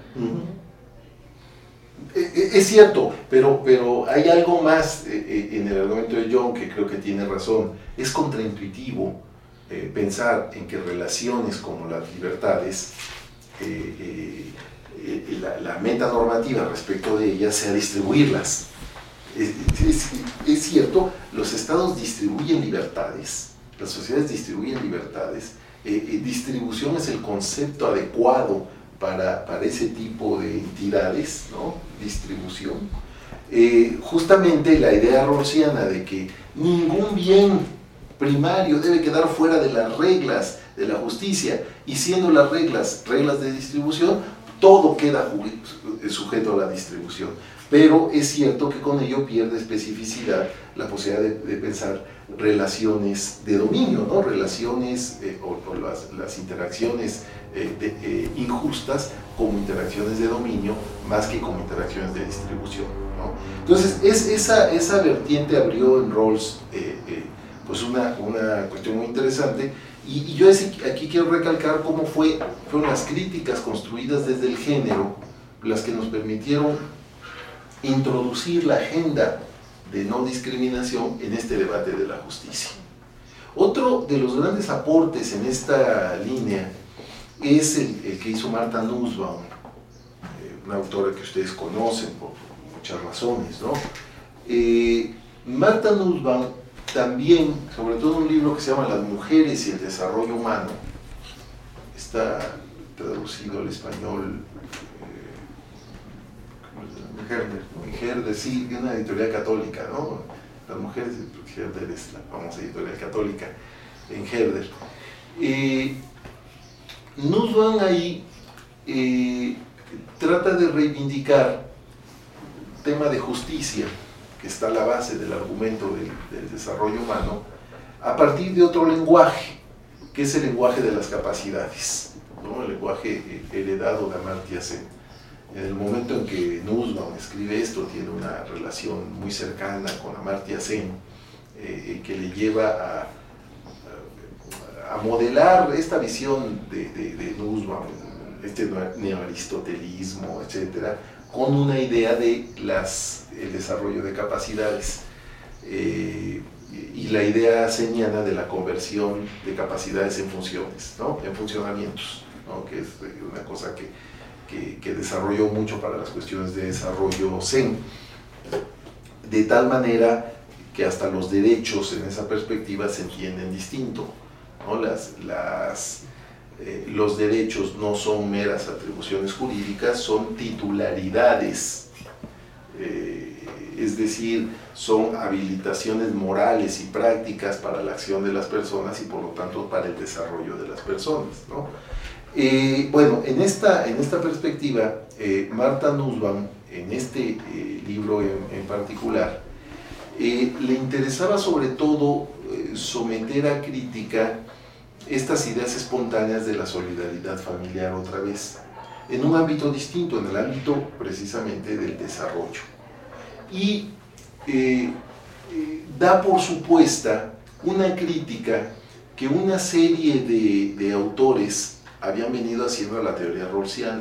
Es cierto, pero hay algo más en el argumento de Jung que creo que tiene razón. Es contraintuitivo pensar en que relaciones como las libertades, la metanormativa respecto de ellas sea distribuirlas. Es cierto, los estados distribuyen libertades, las sociedades distribuyen libertades. Distribución es el concepto adecuado para ese tipo de entidades, ¿no? Distribución. Justamente la idea rawlsiana de que ningún bien primario debe quedar fuera de las reglas de la justicia, y siendo las reglas de distribución, todo queda sujeto a la distribución. Pero es cierto que con ello pierde especificidad la posibilidad de pensar relaciones de dominio, ¿no? Relaciones o las interacciones injustas como interacciones de dominio más que como interacciones de distribución, ¿no? Entonces esa vertiente abrió en Rawls pues una cuestión muy interesante, y yo aquí quiero recalcar cómo fueron las críticas construidas desde el género las que nos permitieron introducir la agenda de no discriminación en este debate de la justicia. Otro de los grandes aportes en esta línea es el que hizo Martha Nussbaum, una autora que ustedes conocen por muchas razones, ¿no? Martha Nussbaum también, sobre todo en un libro que se llama Las mujeres y el desarrollo humano, está traducido al español, Herder, sí, de una editorial católica, ¿no? Las mujeres, Herder es la famosa editorial católica, en Herder. Nussbaum ahí trata de reivindicar el tema de justicia, que está a la base del argumento del desarrollo humano, a partir de otro lenguaje, que es el lenguaje de las capacidades, ¿no? El lenguaje heredado de Amartya Sen. En el momento en que Nussbaum escribe esto, tiene una relación muy cercana con Amartya Sen, que le lleva a modelar esta visión de Nussbaum, este neoaristotelismo, etcétera, con una idea de el desarrollo de capacidades y la idea seniana de la conversión de capacidades en funciones, ¿no? En funcionamientos, ¿no? Que es una cosa que desarrolló mucho para las cuestiones de desarrollo Zen, de tal manera que hasta los derechos en esa perspectiva se entienden distinto, ¿no? Los derechos no son meras atribuciones jurídicas, son titularidades, es decir, son habilitaciones morales y prácticas para la acción de las personas y por lo tanto para el desarrollo de las personas, ¿no? Bueno, en esta perspectiva, Martha Nussbaum, en este libro en particular, le interesaba sobre todo someter a crítica estas ideas espontáneas de la solidaridad familiar otra vez, en un ámbito distinto, en el ámbito precisamente del desarrollo. Y da por supuesta una crítica que una serie de autores habían venido haciendo a la teoría rawlsiana.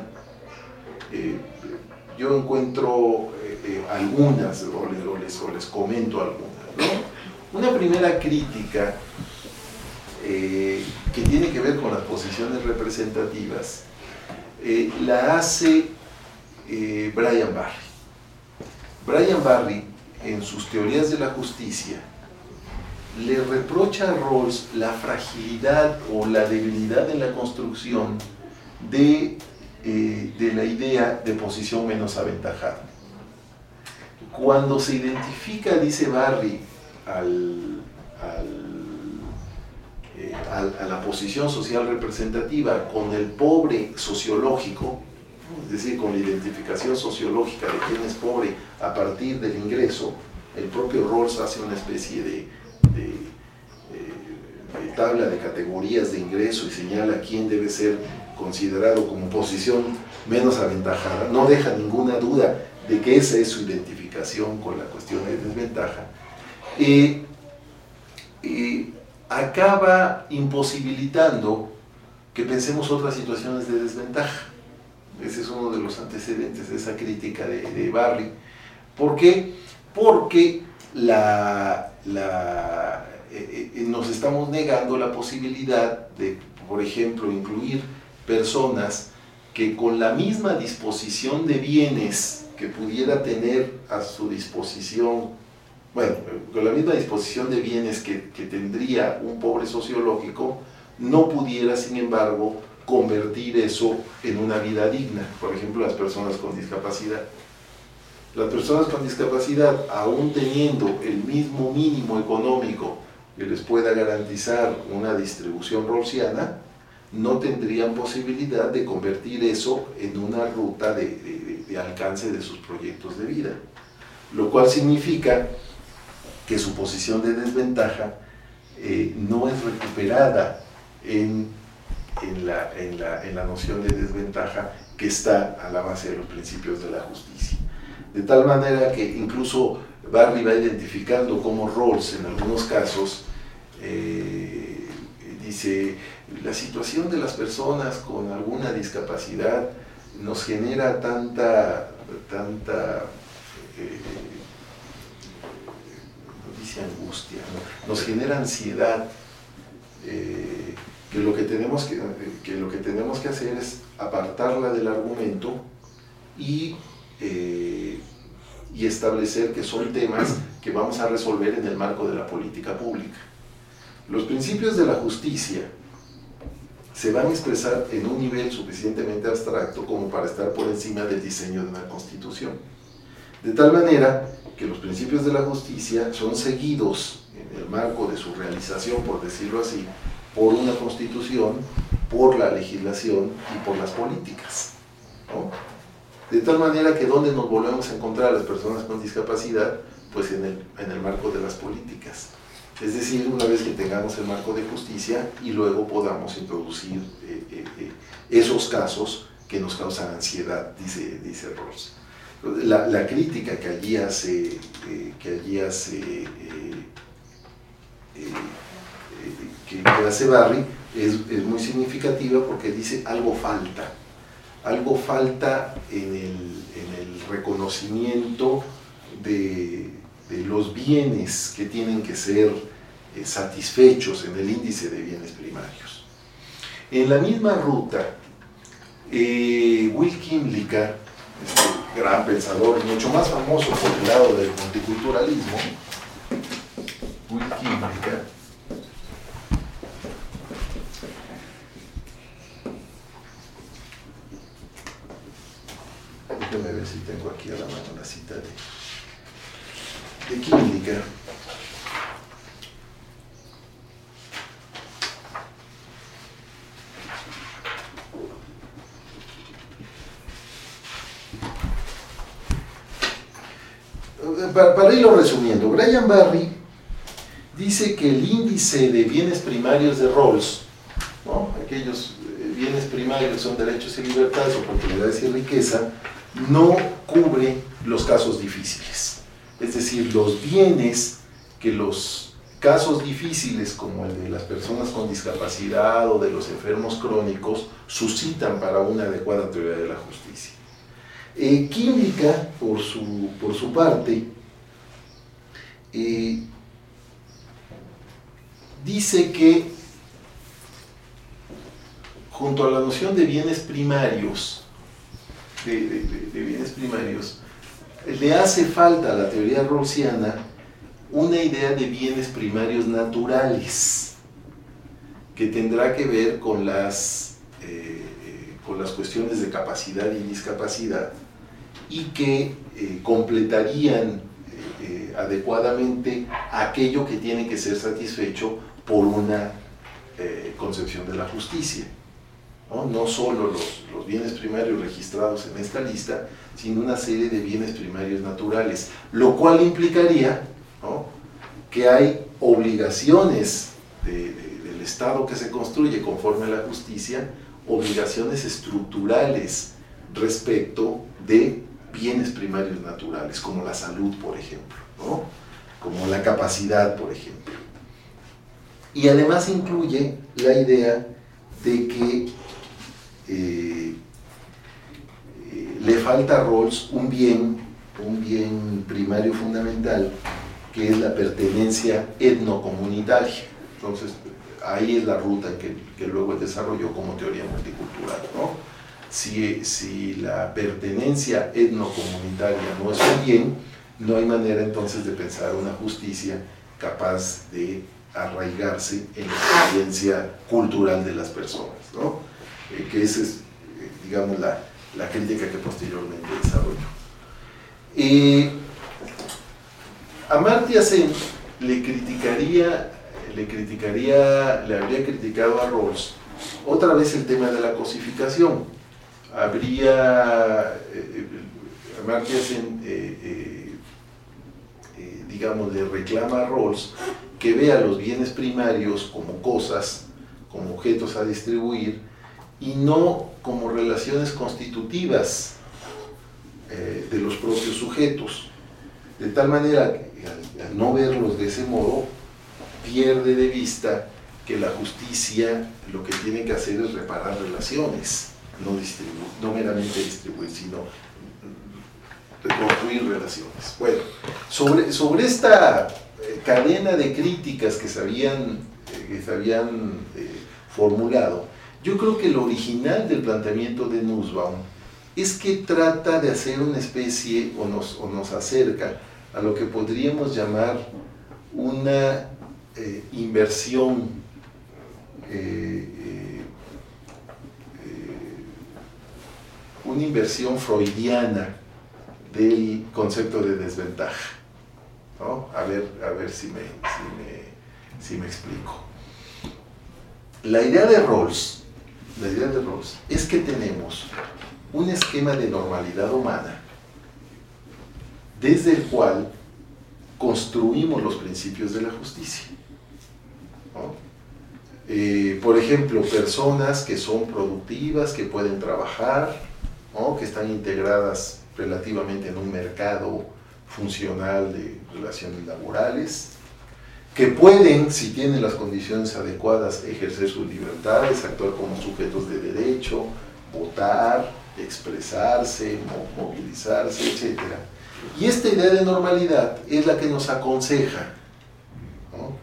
Yo encuentro algunas, o les comento algunas, ¿no? Una primera crítica que tiene que ver con las posiciones representativas, la hace Brian Barry. Brian Barry, en sus teorías de la justicia, le reprocha a Rawls la fragilidad o la debilidad en la construcción de la idea de posición menos aventajada. Cuando se identifica, dice Barry, a la posición social representativa con el pobre sociológico, es decir, con la identificación sociológica de quién es pobre a partir del ingreso, el propio Rawls hace una especie de tabla de categorías de ingreso y señala quién debe ser considerado como posición menos aventajada, no deja ninguna duda de que esa es su identificación con la cuestión de desventaja, acaba imposibilitando que pensemos otras situaciones de desventaja. Ese es uno de los antecedentes de esa crítica de Barry. ¿Por qué? Porque nos estamos negando la posibilidad de, por ejemplo, incluir personas que con la misma disposición de bienes que pudiera tener a su disposición, bueno, con la misma disposición de bienes que tendría un pobre sociológico, no pudiera, sin embargo, convertir eso en una vida digna. Por ejemplo, las personas con discapacidad. Las personas con discapacidad, aún teniendo el mismo mínimo económico que les pueda garantizar una distribución rawlsiana, no tendrían posibilidad de convertir eso en una ruta de alcance de sus proyectos de vida. Lo cual significa que su posición de desventaja no es recuperada en la noción de desventaja que está a la base de los principios de la justicia. De tal manera que incluso Barry va identificando cómo Rawls en algunos casos dice: la situación de las personas con alguna discapacidad nos genera tanta no dice angustia, ¿no? Nos genera ansiedad, que lo que tenemos que hacer es apartarla del argumento y establecer que son temas que vamos a resolver en el marco de la política pública. Los principios de la justicia se van a expresar en un nivel suficientemente abstracto como para estar por encima del diseño de una constitución. De tal manera que los principios de la justicia son seguidos en el marco de su realización, por decirlo así, por una constitución, por la legislación y por las políticas, ¿no? De tal manera que ¿dónde nos volvemos a encontrar las personas con discapacidad? Pues en el marco de las políticas. Es decir, una vez que tengamos el marco de justicia y luego podamos introducir esos casos que nos causan ansiedad, dice Rawls. La crítica que allí hace Barry es muy significativa, porque dice: algo falta en el reconocimiento de los bienes que tienen que ser satisfechos en el índice de bienes primarios. En la misma ruta, Will Kymlicka, este gran pensador, mucho más famoso por el lado del multiculturalismo, Will Kymlicka, déjame ver si tengo aquí a la mano la cita de Kymlicka. Para irlo resumiendo, Brian Barry dice que el índice de bienes primarios de Rawls, ¿no? Aquellos bienes primarios son derechos y libertades, oportunidades y riqueza, no cubre los casos difíciles. Es decir, los bienes que los casos difíciles, como el de las personas con discapacidad o de los enfermos crónicos, suscitan para una adecuada teoría de la justicia. Kymlicka, por su parte, dice que junto a la noción de bienes primarios, le hace falta a la teoría rawlsiana una idea de bienes primarios naturales, que tendrá que ver con las cuestiones de capacidad y discapacidad, y que completarían adecuadamente aquello que tiene que ser satisfecho por una concepción de la justicia. No solo los bienes primarios registrados en esta lista, sino una serie de bienes primarios naturales, lo cual implicaría, ¿no?, que hay obligaciones del Estado que se construye conforme a la justicia obligaciones estructurales respecto de bienes primarios naturales, como la salud, por ejemplo, ¿no? Como la capacidad, por ejemplo. Y además incluye la idea de que le falta a Rawls un bien primario fundamental, que es la pertenencia etnocomunitaria. Entonces, ahí es la ruta que luego desarrolló como teoría multicultural, ¿no? Si la pertenencia etnocomunitaria no es un bien, no hay manera entonces de pensar una justicia capaz de arraigarse en la experiencia cultural de las personas, ¿no? Que esa es, digamos, la crítica que posteriormente desarrolló. Amartya Sen le habría criticado a Rawls otra vez el tema de la cosificación. Amartya Sen, digamos, le reclama a Rawls que vea los bienes primarios como cosas, como objetos a distribuir, y no como relaciones constitutivas de los propios sujetos. De tal manera que al no verlos de ese modo, pierde de vista que la justicia lo que tiene que hacer es reparar relaciones, no meramente distribuir, sino reconstruir relaciones. Bueno, sobre esta cadena de críticas que se habían formulado, yo creo que lo original del planteamiento de Nussbaum es que trata de hacer una especie, o nos acerca a lo que podríamos llamar una inversión freudiana del concepto de desventaja, ¿no? A ver si me explico. La idea de Rawls es que tenemos un esquema de normalidad humana desde el cual construimos los principios de la justicia, ¿no? Por ejemplo, personas que son productivas, que pueden trabajar, ¿no? Que están integradas relativamente en un mercado funcional de relaciones laborales, que pueden, si tienen las condiciones adecuadas, ejercer sus libertades, actuar como sujetos de derecho, votar, expresarse, movilizarse, etc. Y esta idea de normalidad es la que nos aconseja, ¿no?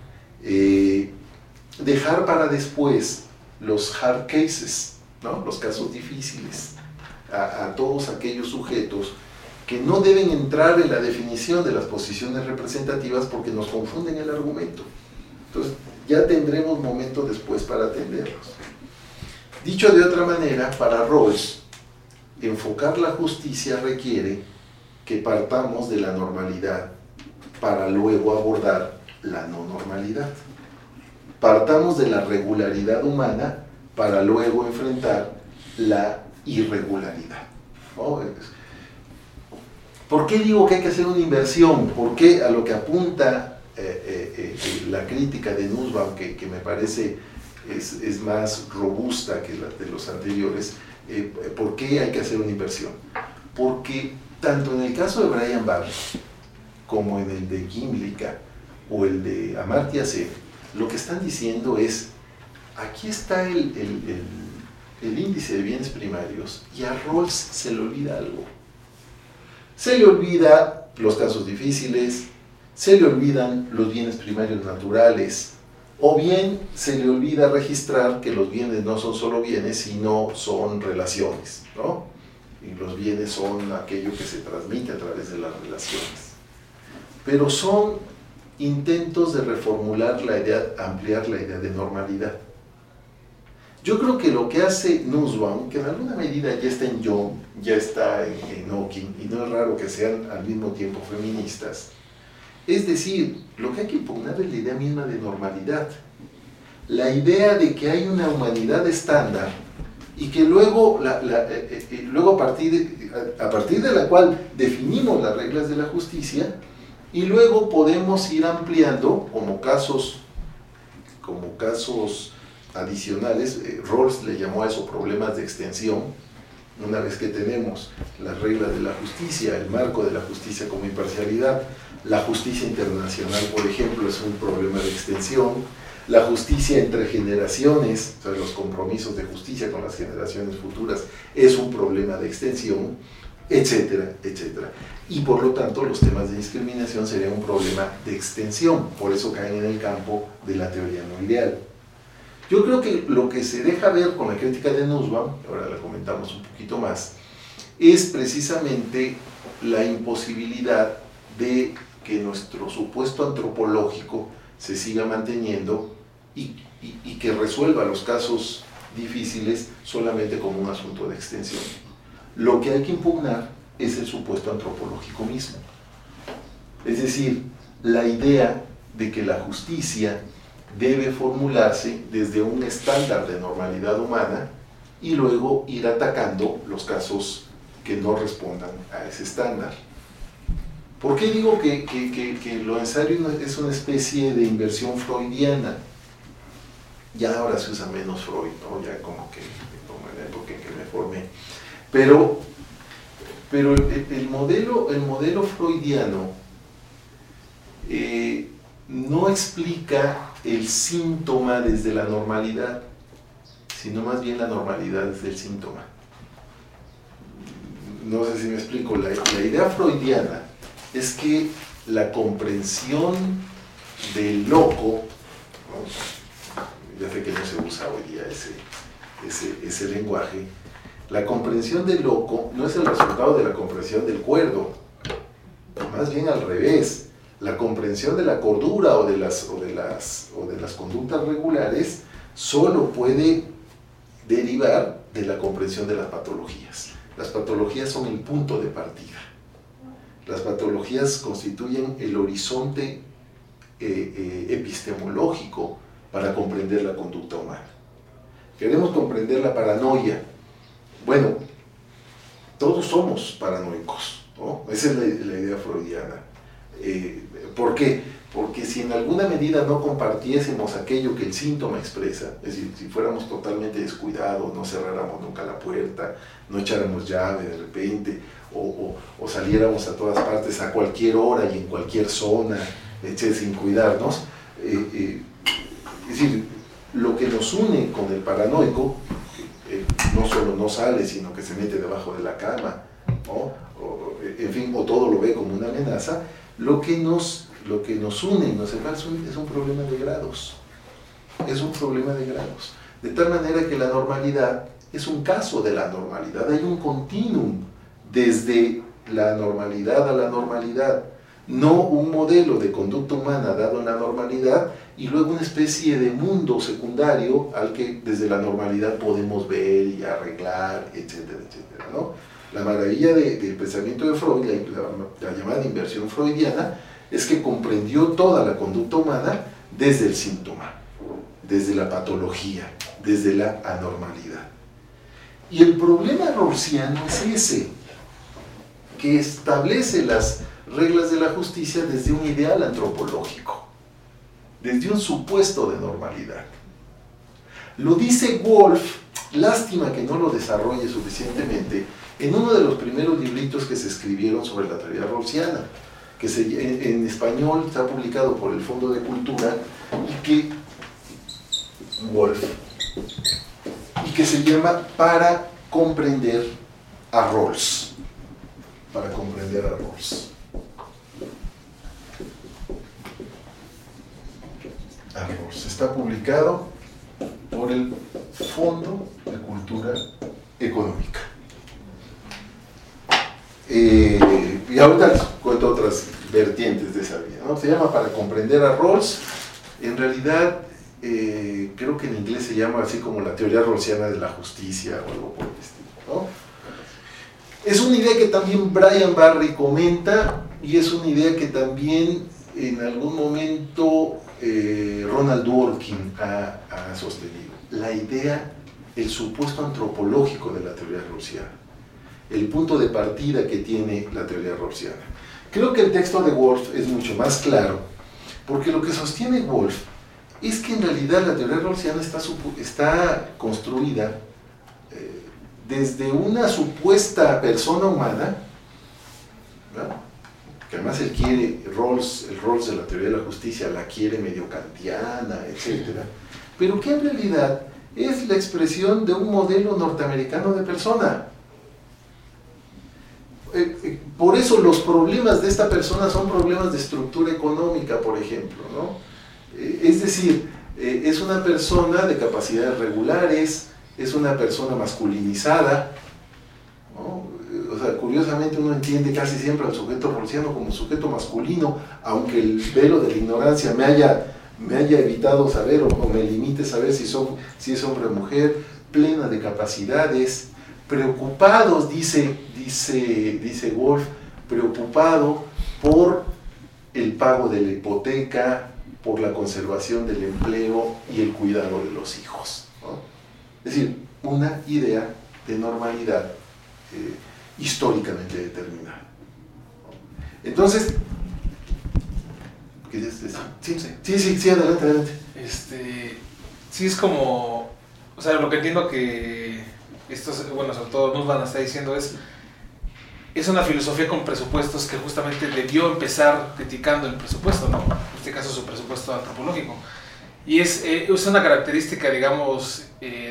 Dejar para después los hard cases, ¿no? Los casos difíciles, a todos aquellos sujetos que no deben entrar en la definición de las posiciones representativas porque nos confunden el argumento. Entonces, ya tendremos momento después para atenderlos. Dicho de otra manera, para Rawls, enfocar la justicia requiere que partamos de la normalidad para luego abordar la no normalidad. Partamos de la regularidad humana para luego enfrentar la irregularidad, ¿no? ¿Por qué digo que hay que hacer una inversión? ¿Por qué a lo que apunta la crítica de Nussbaum, que me parece es más robusta que la de los anteriores? ¿Por qué hay que hacer una inversión? Porque tanto en el caso de Brian Barr como en el de Gimlica o el de Amartya Sen, lo que están diciendo es: aquí está el índice de bienes primarios, y a Rawls se le olvida algo. Se le olvida los casos difíciles, se le olvidan los bienes primarios naturales, o bien se le olvida registrar que los bienes no son solo bienes, sino son relaciones, ¿no? Y los bienes son aquello que se transmite a través de las relaciones. Pero son intentos de reformular la idea, ampliar la idea de normalidad. Yo creo que lo que hace Nussbaum, que en alguna medida ya está en Jung, ya está en Hawking, y no es raro que sean al mismo tiempo feministas, es decir, lo que hay que impugnar es la idea misma de normalidad. La idea de que hay una humanidad estándar y que luego, luego a partir de la cual definimos las reglas de la justicia, y luego podemos ir ampliando como casos como casos adicionales, Rawls le llamó a eso problemas de extensión. Una vez que tenemos las reglas de la justicia, el marco de la justicia como imparcialidad, la justicia internacional, por ejemplo, es un problema de extensión, la justicia entre generaciones, o sea, los compromisos de justicia con las generaciones futuras, es un problema de extensión, etcétera, etcétera. Y por lo tanto, los temas de discriminación serían un problema de extensión, por eso caen en el campo de la teoría no ideal. Yo creo que lo que se deja ver con la crítica de Nussbaum, ahora la comentamos un poquito más, es precisamente la imposibilidad de que nuestro supuesto antropológico se siga manteniendo y que resuelva los casos difíciles solamente como un asunto de extensión. Lo que hay que impugnar es el supuesto antropológico mismo. Es decir, la idea de que la justicia debe formularse desde un estándar de normalidad humana y luego ir atacando los casos que no respondan a ese estándar. ¿Por qué digo que lo necesario es una especie de inversión freudiana? Ya ahora se usa menos Freud, ¿no? Ya como en la época en que me formé. Pero el modelo freudiano no explica el síntoma desde la normalidad, sino más bien la normalidad desde el síntoma. No sé si me explico. La idea freudiana es que la comprensión del loco, ¿no? Ya sé que no se usa hoy día ese lenguaje, la comprensión del loco no es el resultado de la comprensión del cuerdo, más bien al revés. La comprensión de la cordura o de las conductas regulares solo puede derivar de la comprensión de las patologías. Las patologías son el punto de partida. Las patologías constituyen el horizonte epistemológico para comprender la conducta humana. Queremos comprender la paranoia. Bueno, todos somos paranoicos, ¿no? Esa es la idea freudiana. ¿Por qué? Porque si en alguna medida no compartiésemos aquello que el síntoma expresa, es decir, si fuéramos totalmente descuidados, no cerráramos nunca la puerta, no echáramos llave de repente, o saliéramos a todas partes a cualquier hora y en cualquier zona, sin cuidarnos, es decir, lo que nos une con el paranoico, no solo no sale, sino que se mete debajo de la cama, ¿no? En fin, o todo lo ve como una amenaza. Lo que nos une y nos separa es un problema de grados. Es un problema de grados. De tal manera que la normalidad es un caso de la normalidad. Hay un continuum desde la normalidad a la normalidad. No un modelo de conducta humana dado en la normalidad y luego una especie de mundo secundario al que desde la normalidad podemos ver y arreglar, etcétera, etcétera, ¿no? La maravilla del pensamiento de Freud, la llamada inversión freudiana, es que comprendió toda la conducta humana desde el síntoma, desde la patología, desde la anormalidad. Y el problema rawlsiano es ese, que establece las reglas de la justicia desde un ideal antropológico, desde un supuesto de normalidad. Lo dice Wolff, lástima que no lo desarrolle suficientemente, en uno de los primeros libritos que se escribieron sobre la teoría rawlsiana, que en español está publicado por el Fondo de Cultura, y que se llama Para comprender a Rawls. Para comprender a Rawls. Está publicado por el Fondo de Cultura Económica. Y ahorita les cuento otras vertientes de esa vía, ¿no? Se llama Para comprender a Rawls. En realidad, creo que en inglés se llama así como la teoría rawlsiana de la justicia o algo por el estilo, ¿no? Es una idea que también Brian Barry comenta y es una idea que también en algún momento Ronald Dworkin ha sostenido. La idea, el supuesto antropológico de la teoría rawlsiana, el punto de partida que tiene la teoría rawlsiana. Creo que el texto de Wolff es mucho más claro, porque lo que sostiene Wolff es que en realidad la teoría rawlsiana está construida desde una supuesta persona humana, ¿verdad? Que además el Rawls de la teoría de la justicia la quiere medio kantiana, etc. Pero que en realidad es la expresión de un modelo norteamericano de persona. Por eso los problemas de esta persona son problemas de estructura económica, por ejemplo, ¿no? Es decir, es una persona de capacidades regulares, es una persona masculinizada, ¿no? O sea, curiosamente uno entiende casi siempre al sujeto rawlsiano como sujeto masculino, aunque el velo de la ignorancia me haya evitado saber o me limite saber si es hombre o mujer, plena de capacidades, preocupados, dice Wolf, preocupado por el pago de la hipoteca, por la conservación del empleo y el cuidado de los hijos, ¿no? Es decir, una idea de normalidad históricamente determinada. Entonces, ¿qué es esto? Sí, adelante. Sí, es como, o sea, lo que entiendo que estos, bueno, sobre todo Nussbaum está diciendo es una filosofía con presupuestos que justamente debió empezar criticando el presupuesto, ¿no? En este caso su presupuesto antropológico. Y es una característica, digamos,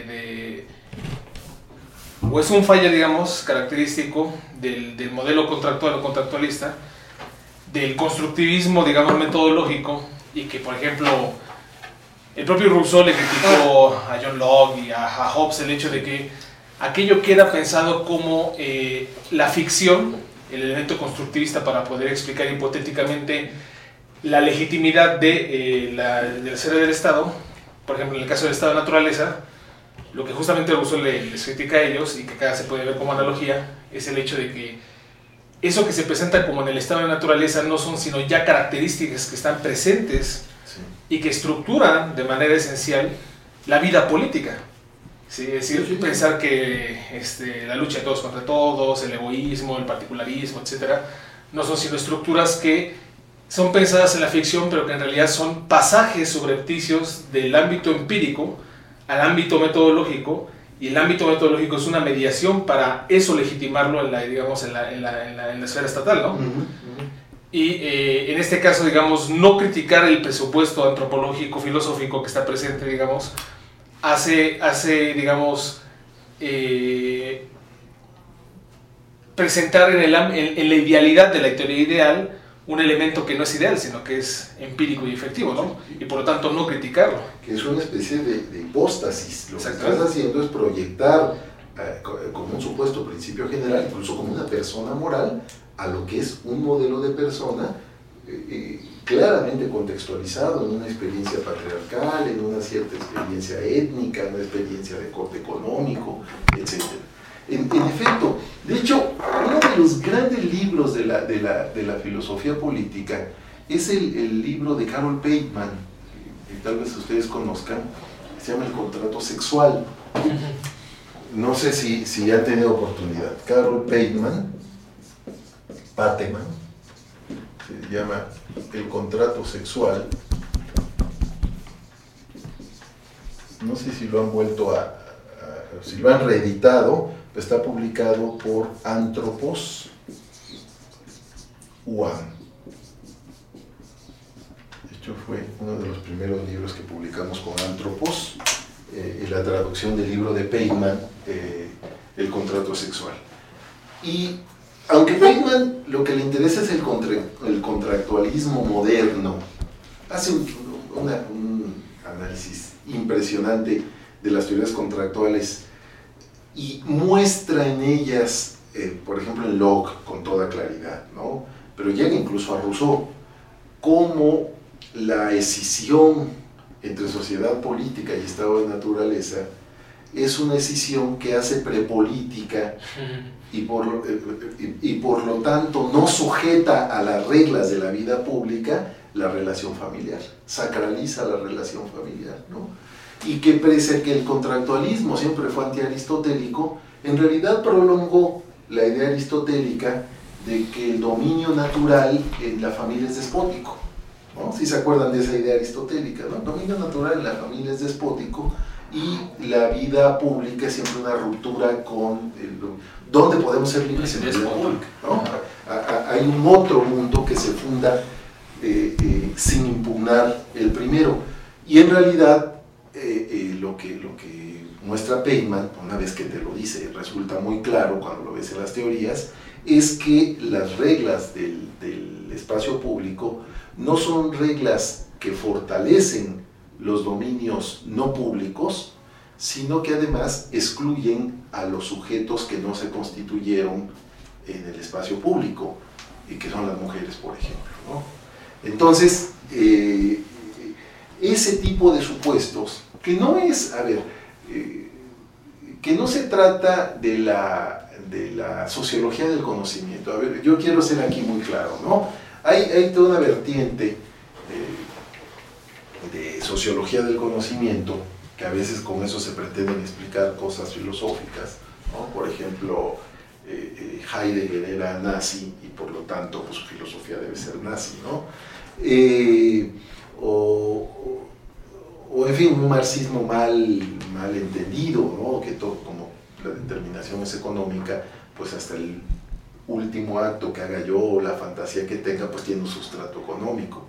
o es un fallo, digamos, característico del modelo contractual o contractualista, del constructivismo, digamos, metodológico, y que, por ejemplo, el propio Rousseau le criticó a John Locke y a Hobbes el hecho de que aquello que era pensado como la ficción, el elemento constructivista para poder explicar hipotéticamente la legitimidad de la serie del Estado, por ejemplo, en el caso del Estado de naturaleza, lo que justamente Rousseau les critica a ellos, y que acá se puede ver como analogía, es el hecho de que eso que se presenta como en el estado de naturaleza no son sino ya características que están presentes, sí, y que estructuran de manera esencial la vida política. Sí, es decir, pensar que la lucha de todos contra todos, el egoísmo, el particularismo, etc., no son sino estructuras que son pensadas en la ficción, pero que en realidad son pasajes subrepticios del ámbito empírico al ámbito metodológico, y el ámbito metodológico es una mediación para eso legitimarlo en la esfera estatal, ¿no? Y en este caso, digamos, no criticar el presupuesto antropológico, filosófico que está presente, digamos, hace digamos, presentar en la idealidad de la teoría ideal un elemento que no es ideal, sino que es empírico y efectivo, ¿no? Y por lo tanto no criticarlo. Que es una especie de hipóstasis. Lo que estás haciendo es proyectar como un supuesto principio general, incluso como una persona moral, a lo que es un modelo de persona claramente contextualizado en una experiencia patriarcal, en una cierta experiencia étnica, en una experiencia de corte económico, etc. En efecto, de hecho, uno de los grandes libros de la filosofía política es el libro de Carol Bateman, que tal vez ustedes conozcan, que se llama El contrato sexual. No sé si han tenido oportunidad. Carol Bateman, se llama El contrato sexual. No sé si lo han vuelto si lo han reeditado. Está publicado por Anthropos UAM. De hecho, fue uno de los primeros libros que publicamos con Anthropos, y la traducción del libro de Bateman, El contrato sexual. Y aunque Bateman lo que le interesa es el contractualismo moderno, hace un análisis impresionante de las teorías contractuales y muestra en ellas, por ejemplo en Locke con toda claridad, ¿no? Pero llega incluso a Rousseau, cómo la escisión entre sociedad política y estado de naturaleza es una escisión que hace prepolítica y por lo tanto no sujeta a las reglas de la vida pública la relación familiar, sacraliza la relación familiar, ¿no? Y que pese a que el contractualismo siempre fue antiaristotélico, en realidad prolongó la idea aristotélica de que el dominio natural en la familia es despótico, ¿no? Si se acuerdan de esa idea aristotélica, ¿no? El dominio natural en la familia es despótico y la vida pública es siempre una ruptura con donde podemos ser libres en la vida pública, ¿no? Hay un otro mundo que se funda sin impugnar el primero. Y en realidad lo que muestra Peyman, una vez que te lo dice, resulta muy claro cuando lo ves en las teorías, es que las reglas del espacio público no son reglas que fortalecen los dominios no públicos, sino que además excluyen a los sujetos que no se constituyeron en el espacio público, y que son las mujeres, por ejemplo, ¿no? Entonces, ese tipo de supuestos, que no es, que no se trata de la sociología del conocimiento. A ver, yo quiero ser aquí muy claro, ¿no? Hay toda una vertiente de sociología del conocimiento, que a veces con eso se pretenden explicar cosas filosóficas, ¿no? Por ejemplo, Heidegger era nazi y por lo tanto pues, su filosofía debe ser nazi, ¿no? O en fin, un marxismo mal entendido, ¿no? Que todo, como la determinación es económica, pues hasta el último acto que haga yo o la fantasía que tenga, pues tiene un sustrato económico.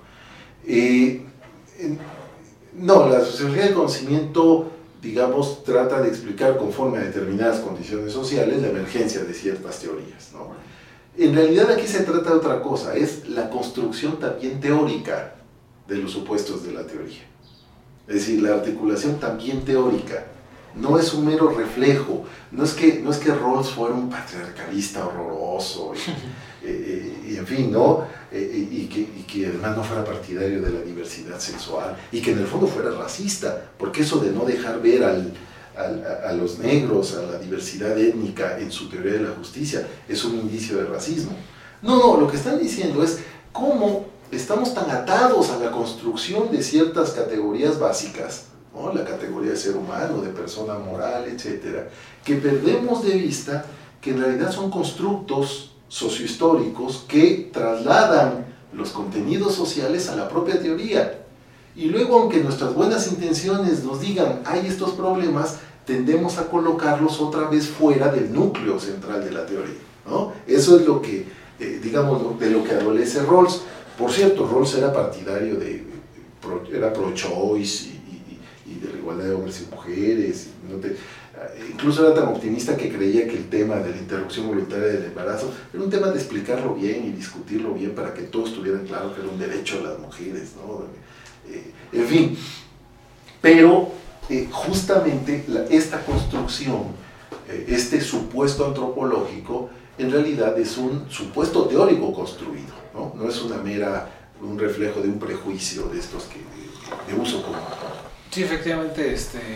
No, la sociología del conocimiento, digamos, trata de explicar conforme a determinadas condiciones sociales la emergencia de ciertas teorías, ¿no? En realidad aquí se trata de otra cosa, es la construcción también teórica de los supuestos de la teoría. Es decir, la articulación también teórica, no es un mero reflejo, no es que Rawls fuera un patriarcalista horroroso, y en fin, ¿no? Y que además no fuera partidario de la diversidad sexual, y que en el fondo fuera racista, porque eso de no dejar ver a los negros, a la diversidad étnica en su teoría de la justicia, es un indicio de racismo. No, lo que están diciendo es cómo estamos tan atados a la construcción de ciertas categorías básicas, ¿no? La categoría de ser humano, de persona moral, etcétera, que perdemos de vista que en realidad son constructos sociohistóricos que trasladan los contenidos sociales a la propia teoría. Y luego, aunque nuestras buenas intenciones nos digan hay estos problemas, tendemos a colocarlos otra vez fuera del núcleo central de la teoría, ¿no? Eso es lo que, digamos, de lo que adolece Rawls. Por cierto, Rawls era partidario era pro-choice y de la igualdad de hombres y mujeres. Incluso era tan optimista que creía que el tema de la interrupción voluntaria del embarazo era un tema de explicarlo bien y discutirlo bien para que todos tuvieran claro que era un derecho de las mujeres, ¿no? En fin, pero justamente esta construcción, este supuesto antropológico, en realidad es un supuesto teórico construido, ¿no? No es un reflejo de un prejuicio de estos de uso común. Sí, efectivamente,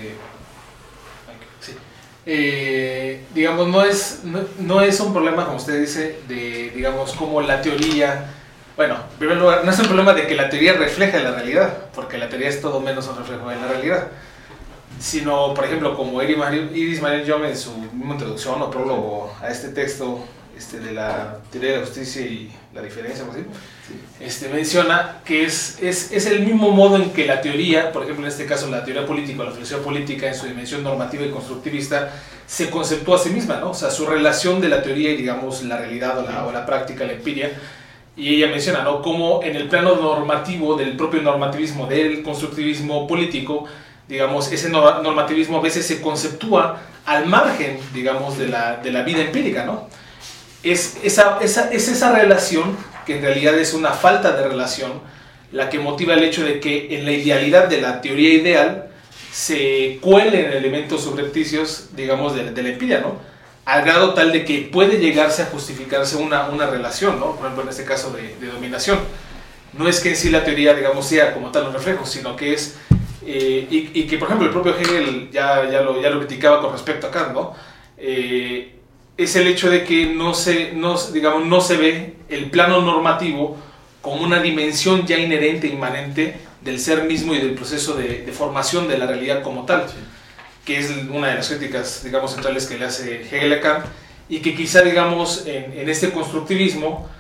digamos, no es un problema, como usted dice, de, digamos, como la teoría, bueno, en primer lugar, no es un problema de que la teoría refleje la realidad, porque la teoría es todo menos un reflejo de la realidad, sino, por ejemplo, como Iris Mariel-Young en su misma introducción o prólogo a este texto de la teoría de la justicia y la diferencia, ¿sí? Sí. Menciona que es el mismo modo en que la teoría, por ejemplo en este caso la teoría política o la filosofía política en su dimensión normativa y constructivista, se conceptúa a sí misma, ¿no? O sea, su relación de la teoría y, digamos, la realidad o la práctica, la empiria. Y ella menciona, ¿no?, cómo en el plano normativo del propio normativismo, del constructivismo político, digamos, ese normativismo a veces se conceptúa al margen, digamos, de la vida empírica, ¿no? Es esa relación, que en realidad es una falta de relación, la que motiva el hecho de que en la idealidad de la teoría ideal se cuelen elementos subrepticios, digamos, de la empiria, ¿no? Al grado tal de que puede llegarse a justificarse una relación, ¿no? Por ejemplo, en este caso de dominación. No es que en sí la teoría, digamos, sea como tal un reflejo, sino que es, y que por ejemplo el propio Hegel ya lo criticaba con respecto a Kant, ¿no? Es el hecho de que no se ve el plano normativo como una dimensión ya inherente, inmanente del ser mismo y del proceso de formación de la realidad como tal, sí, que es una de las críticas, digamos, centrales que le hace Hegel a Kant, y que quizá, digamos, en este constructivismo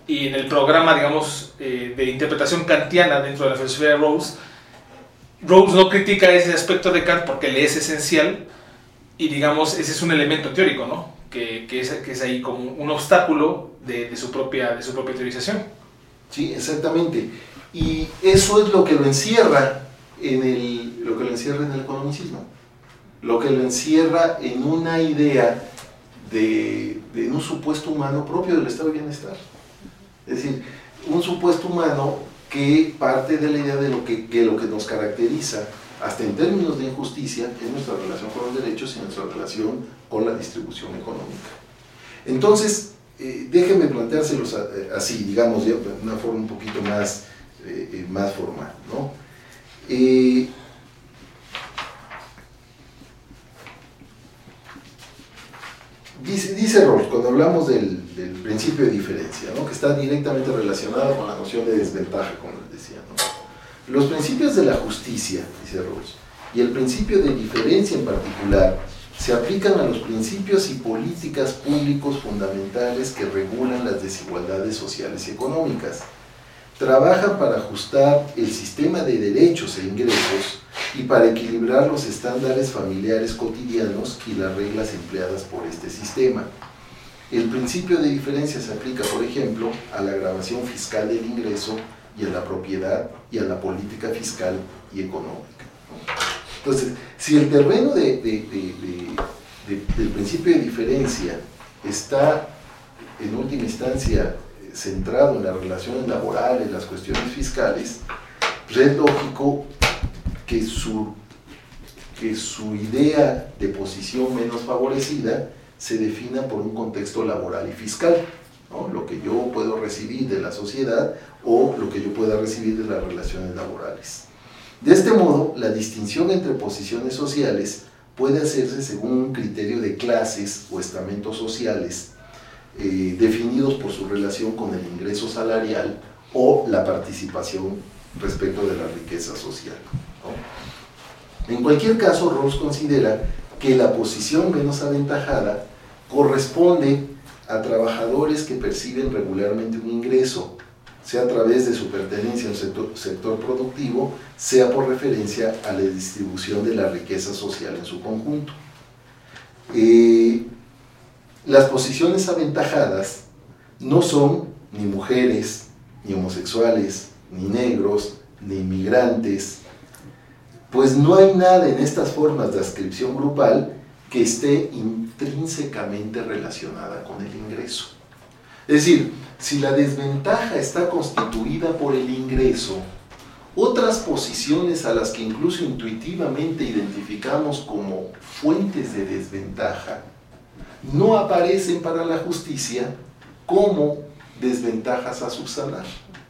y en el programa, digamos, de interpretación kantiana dentro de la filosofía de Rawls no critica ese aspecto de Kant porque le es esencial, y digamos, ese es un elemento teórico, ¿no? Que es ahí como un obstáculo de su propia teorización. Sí, exactamente. Y eso es lo que lo encierra en el economicismo. Lo que lo encierra en una idea de un supuesto humano propio del estado de bienestar. Es decir, un supuesto humano que parte de la idea de lo que nos caracteriza, hasta en términos de injusticia, es nuestra relación con los derechos y nuestra relación con la distribución económica. Entonces, déjenme planteárselos así, digamos, de una forma un poquito más formal, ¿no? Dice Rawls, cuando hablamos del principio de diferencia, ¿no?, que está directamente relacionado con la noción de desventaja, como les decía, ¿no? Los principios de la justicia, dice Rawls, y el principio de diferencia en particular, se aplican a los principios y políticas públicos fundamentales que regulan las desigualdades sociales y económicas. Trabajan para ajustar el sistema de derechos e ingresos y para equilibrar los estándares familiares cotidianos y las reglas empleadas por este sistema. El principio de diferencia se aplica, por ejemplo, a la gravación fiscal del ingreso y a la propiedad y a la política fiscal y económica. Entonces, si el terreno del principio de diferencia está, en última instancia, centrado en las relaciones laborales, las cuestiones fiscales, pues es lógico que su idea de posición menos favorecida se defina por un contexto laboral y fiscal, ¿no? Lo que yo puedo recibir de la sociedad o lo que yo pueda recibir de las relaciones laborales. De este modo, la distinción entre posiciones sociales puede hacerse según un criterio de clases o estamentos sociales definidos por su relación con el ingreso salarial o la participación respecto de la riqueza social, ¿no? En cualquier caso, Rawls considera que la posición menos aventajada corresponde a trabajadores que perciben regularmente un ingreso, sea a través de su pertenencia a un sector productivo, sea por referencia a la distribución de la riqueza social en su conjunto. Las posiciones aventajadas no son ni mujeres, ni homosexuales, ni negros, ni inmigrantes, pues no hay nada en estas formas de adscripción grupal que esté intrínsecamente relacionada con el ingreso. Es decir, si la desventaja está constituida por el ingreso, otras posiciones a las que incluso intuitivamente identificamos como fuentes de desventaja, no aparecen para la justicia como desventajas a subsanar.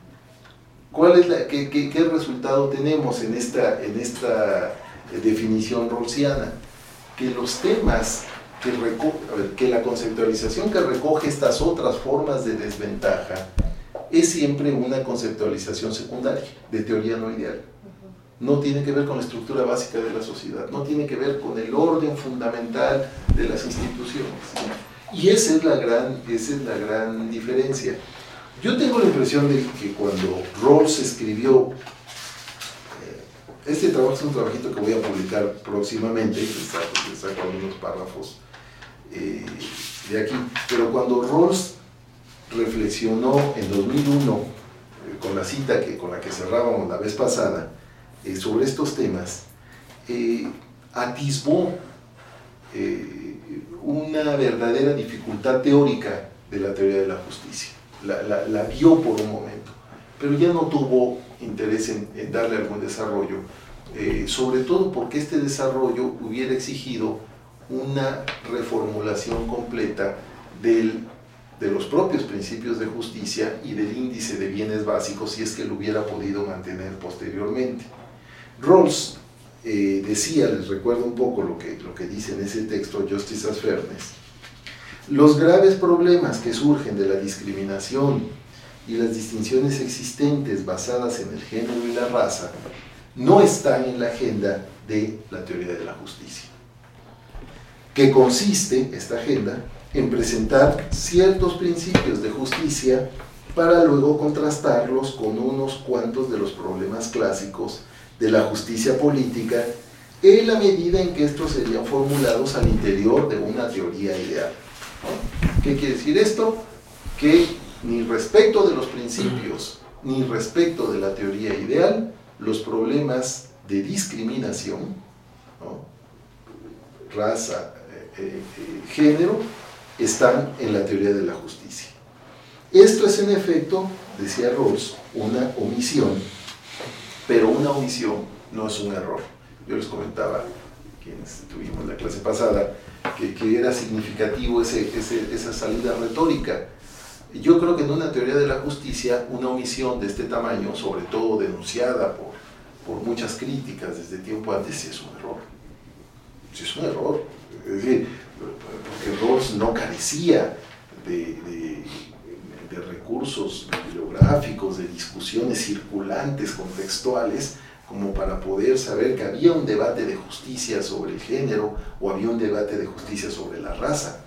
¿Qué resultado tenemos en esta definición rawlsiana? Que los temas que la conceptualización que recoge estas otras formas de desventaja es siempre una conceptualización secundaria, de teoría no ideal. No tiene que ver con la estructura básica de la sociedad, no tiene que ver con el orden fundamental de las instituciones. Y esa es la gran diferencia. Yo tengo la impresión de que cuando Rawls escribió, este trabajo es un trabajito que voy a publicar próximamente, les saco algunos párrafos de aquí, pero cuando Rawls reflexionó en 2001, con la cita con la que cerrábamos la vez pasada, sobre estos temas, atisbó una verdadera dificultad teórica de la teoría de la justicia. La vio por un momento, pero ya no tuvo interés en darle algún desarrollo, sobre todo porque este desarrollo hubiera exigido una reformulación completa de los propios principios de justicia y del índice de bienes básicos, si es que lo hubiera podido mantener posteriormente. Rawls decía, les recuerdo un poco lo que dice en ese texto, Justice as Fairness: los graves problemas que surgen de la discriminación y las distinciones existentes basadas en el género y la raza no están en la agenda de la teoría de la justicia, que consiste, esta agenda, en presentar ciertos principios de justicia para luego contrastarlos con unos cuantos de los problemas clásicos de la justicia política en la medida en que estos serían formulados al interior de una teoría ideal. ¿No? ¿Qué quiere decir esto? Que ni respecto de los principios, ni respecto de la teoría ideal, los problemas de discriminación, ¿no? Raza, género, están en la teoría de la justicia. Esto es en efecto, decía Rawls, una omisión, pero una omisión no es un error. Yo les comentaba, quienes tuvimos la clase pasada, que era significativo esa salida retórica. Yo creo que en una teoría de la justicia, una omisión de este tamaño, sobre todo denunciada por muchas críticas desde tiempo antes, sí es un error. Sí es un error. Es decir, porque Rawls no carecía de recursos bibliográficos, de discusiones circulantes, contextuales, como para poder saber que había un debate de justicia sobre el género o había un debate de justicia sobre la raza.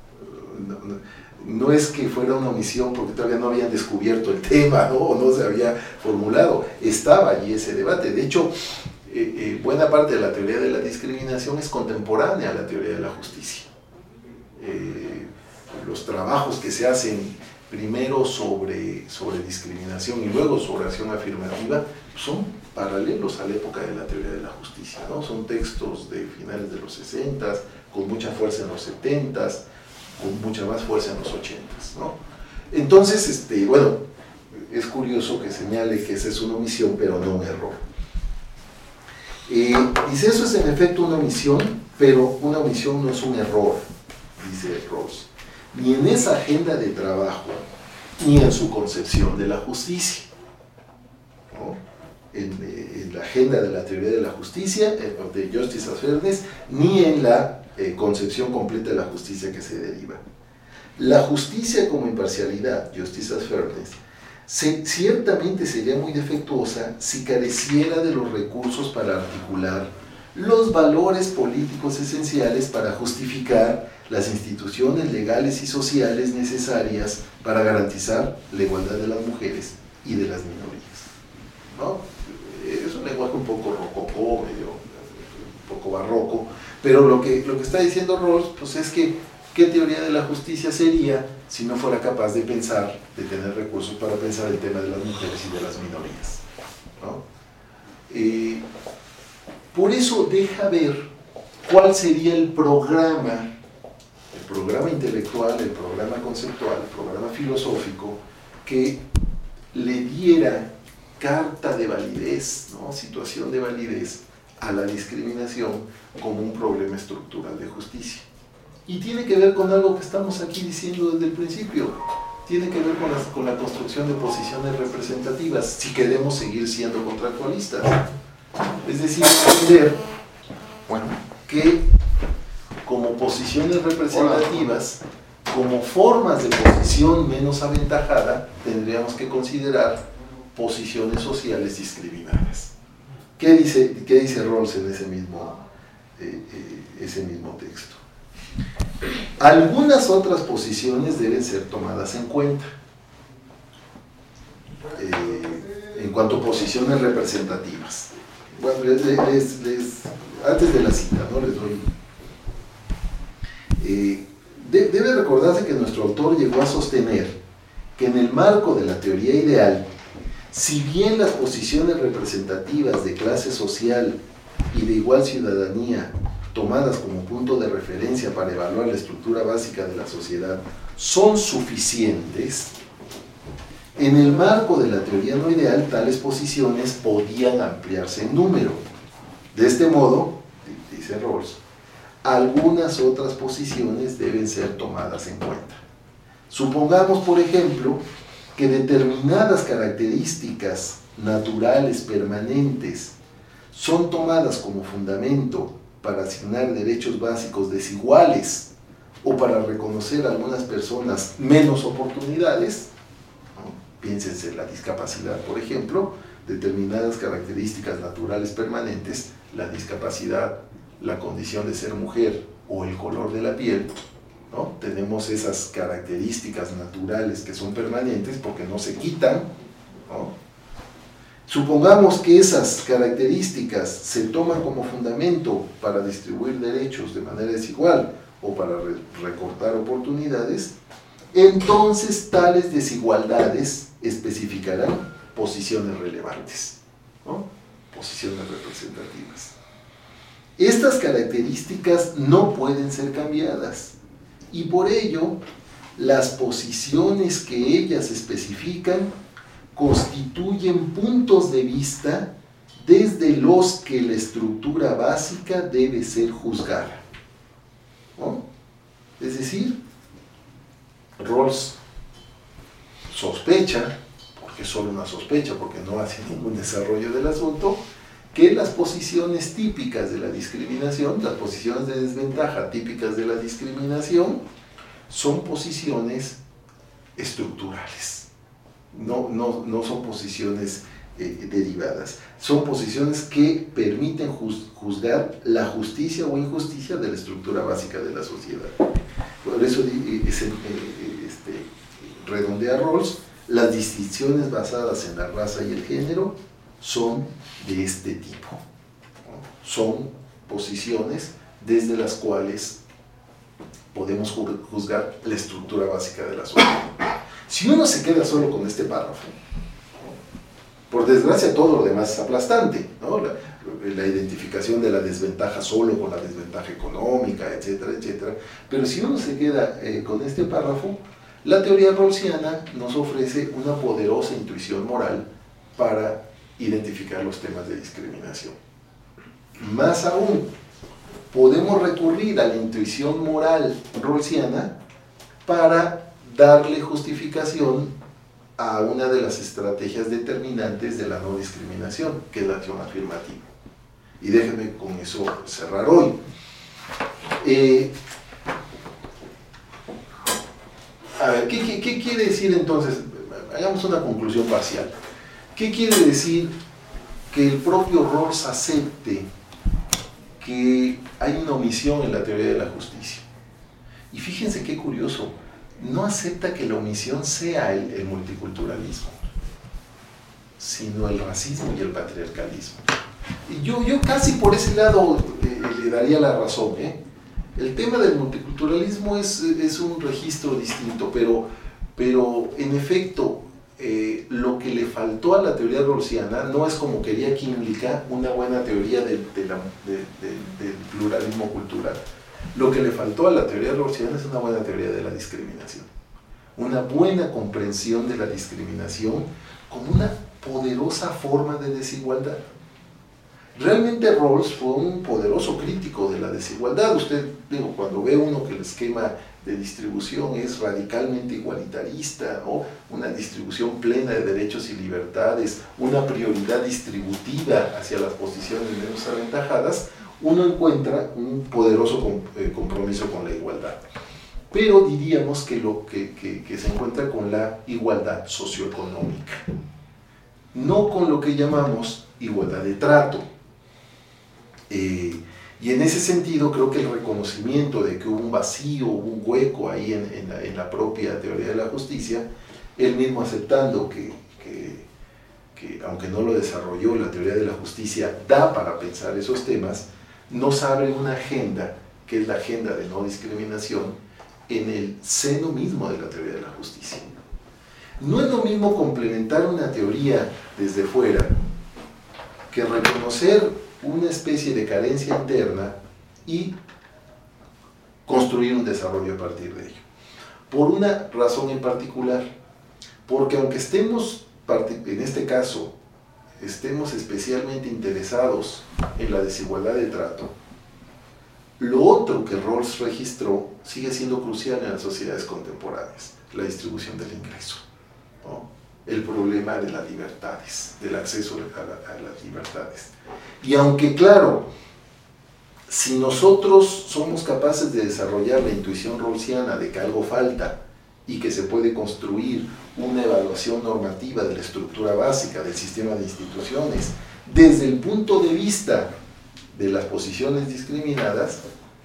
No es que fuera una omisión porque todavía no habían descubierto el tema, ¿no? O no se había formulado. Estaba allí ese debate. De hecho, buena parte de la teoría de la discriminación es contemporánea a la teoría de la justicia. Los trabajos que se hacen primero sobre discriminación y luego sobre acción afirmativa son paralelos a la época de la teoría de la justicia, ¿no? Son textos de finales de los 60, con mucha fuerza en los 70, con mucha más fuerza en los 80, ¿no? Entonces, bueno, es curioso que señale que esa es una omisión, pero no un error. Dice, eso es en efecto una omisión, pero una omisión no es un error, dice Rawls, ni en esa agenda de trabajo, ni en su concepción de la justicia, ¿no? En la agenda de la teoría de la justicia, de Justice as Fairness, ni en la concepción completa de la justicia que se deriva. La justicia como imparcialidad, Justice as Fairness, ciertamente sería muy defectuosa si careciera de los recursos para articular los valores políticos esenciales para justificar las instituciones legales y sociales necesarias para garantizar la igualdad de las mujeres y de las minorías, ¿no? Es un lenguaje un poco rococó, un poco barroco, pero lo que está diciendo Rawls, pues es que ¿qué teoría de la justicia sería si no fuera capaz de pensar, de tener recursos para pensar el tema de las mujeres y de las minorías, ¿no? Por eso deja ver cuál sería el programa intelectual, el programa conceptual, el programa filosófico que le diera carta de validez, ¿no? Situación de validez a la discriminación como un problema estructural de justicia. Y tiene que ver con algo que estamos aquí diciendo desde el principio, tiene que ver con la construcción de posiciones representativas, si queremos seguir siendo contractualistas. Es decir, entender, bueno, que como posiciones representativas, como formas de posición menos aventajada, tendríamos que considerar posiciones sociales discriminadas. ¿Qué dice Rawls en ese mismo texto? Algunas otras posiciones deben ser tomadas en cuenta. En cuanto a posiciones representativas. Bueno, antes de la cita, ¿no? Les doy. Debe recordarse que nuestro autor llegó a sostener que en el marco de la teoría ideal, si bien las posiciones representativas de clase social y de igual ciudadanía, tomadas como punto de referencia para evaluar la estructura básica de la sociedad, son suficientes, en el marco de la teoría no ideal, tales posiciones podían ampliarse en número. De este modo, dice Rawls, algunas otras posiciones deben ser tomadas en cuenta. Supongamos, por ejemplo, que determinadas características naturales permanentes son tomadas como fundamento para asignar derechos básicos desiguales o para reconocer a algunas personas menos oportunidades, ¿no? Piénsense en la discapacidad, por ejemplo, determinadas características naturales permanentes, la discapacidad, la condición de ser mujer o el color de la piel, ¿no? Tenemos esas características naturales que son permanentes porque no se quitan, ¿no? Supongamos que esas características se toman como fundamento para distribuir derechos de manera desigual o para recortar oportunidades, entonces tales desigualdades especificarán posiciones relevantes, ¿no? Posiciones representativas. Estas características no pueden ser cambiadas y por ello las posiciones que ellas especifican constituyen puntos de vista desde los que la estructura básica debe ser juzgada, ¿no? Es decir, Rawls sospecha, porque es solo una sospecha, porque no hace ningún desarrollo del asunto, que las posiciones típicas de la discriminación, las posiciones de desventaja típicas de la discriminación, son posiciones estructurales. No son posiciones derivadas, son posiciones que permiten juzgar la justicia o injusticia de la estructura básica de la sociedad. Por eso redondea Rawls, las distinciones basadas en la raza y el género son de este tipo, ¿no? Son posiciones desde las cuales podemos juzgar la estructura básica de la sociedad. Si uno se queda solo con este párrafo, por desgracia todo lo demás es aplastante, ¿no? La identificación de la desventaja solo con la desventaja económica, etcétera, etcétera. Pero si uno se queda con este párrafo, la teoría rawlsiana nos ofrece una poderosa intuición moral para identificar los temas de discriminación. Más aún, podemos recurrir a la intuición moral rawlsiana para darle justificación a una de las estrategias determinantes de la no discriminación, que es la acción afirmativa. Y déjenme con eso cerrar hoy. A ver, ¿qué quiere decir entonces? Hagamos una conclusión parcial. ¿Qué quiere decir que el propio Rawls acepte que hay una omisión en la teoría de la justicia? Y fíjense qué curioso, no acepta que la omisión sea el multiculturalismo, sino el racismo y el patriarcalismo. Y yo casi por ese lado le daría la razón, ¿eh? El tema del multiculturalismo es un registro distinto, pero en efecto, lo que le faltó a la teoría rawlsiana no es, como quería Kimlicka, una buena teoría del pluralismo cultural. Lo que le faltó a la teoría rawlsiana es una buena teoría de la discriminación, una buena comprensión de la discriminación como una poderosa forma de desigualdad. Realmente Rawls fue un poderoso crítico de la desigualdad. Usted, cuando ve uno que el esquema de distribución es radicalmente igualitarista, ¿no? Una distribución plena de derechos y libertades, una prioridad distributiva hacia las posiciones menos aventajadas, uno encuentra un poderoso compromiso con la igualdad. Pero diríamos que se encuentra con la igualdad socioeconómica, no con lo que llamamos igualdad de trato. Y en ese sentido creo que el reconocimiento de que hubo un vacío, hubo un hueco ahí en la propia teoría de la justicia, él mismo aceptando que aunque no lo desarrolló, la teoría de la justicia da para pensar esos temas, nos abre una agenda, que es la agenda de no discriminación, en el seno mismo de la teoría de la justicia. No es lo mismo complementar una teoría desde fuera que reconocer una especie de carencia interna y construir un desarrollo a partir de ello. Por una razón en particular, porque aunque estemos, en este caso, estemos especialmente interesados en la desigualdad de trato, lo otro que Rawls registró sigue siendo crucial en las sociedades contemporáneas, la distribución del ingreso, ¿no? El problema de las libertades, del acceso a las libertades. Y aunque, claro, si nosotros somos capaces de desarrollar la intuición rawlsiana de que algo falta y que se puede construir una evaluación normativa de la estructura básica del sistema de instituciones desde el punto de vista de las posiciones discriminadas,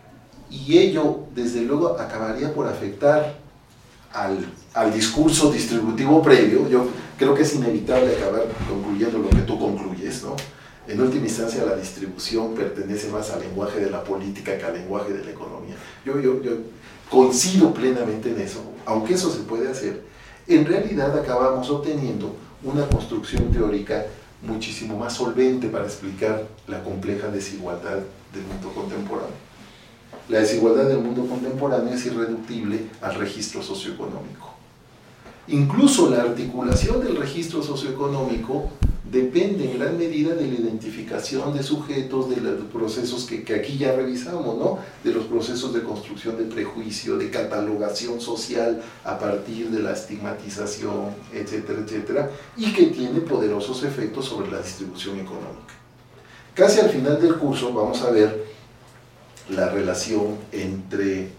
y ello, desde luego, acabaría por afectar al discurso distributivo previo. Yo creo que es inevitable acabar concluyendo lo que tú concluyes, ¿no? En última instancia, la distribución pertenece más al lenguaje de la política que al lenguaje de la economía. Yo coincido plenamente en eso, aunque eso se puede hacer. En realidad acabamos obteniendo una construcción teórica muchísimo más solvente para explicar la compleja desigualdad del mundo contemporáneo. La desigualdad del mundo contemporáneo es irreductible al registro socioeconómico. Incluso la articulación del registro socioeconómico depende en gran medida de la identificación de sujetos, de los procesos que aquí ya revisamos, ¿no? De los procesos de construcción de prejuicio, de catalogación social a partir de la estigmatización, etcétera, etcétera, y que tiene poderosos efectos sobre la distribución económica. Casi al final del curso vamos a ver la relación entre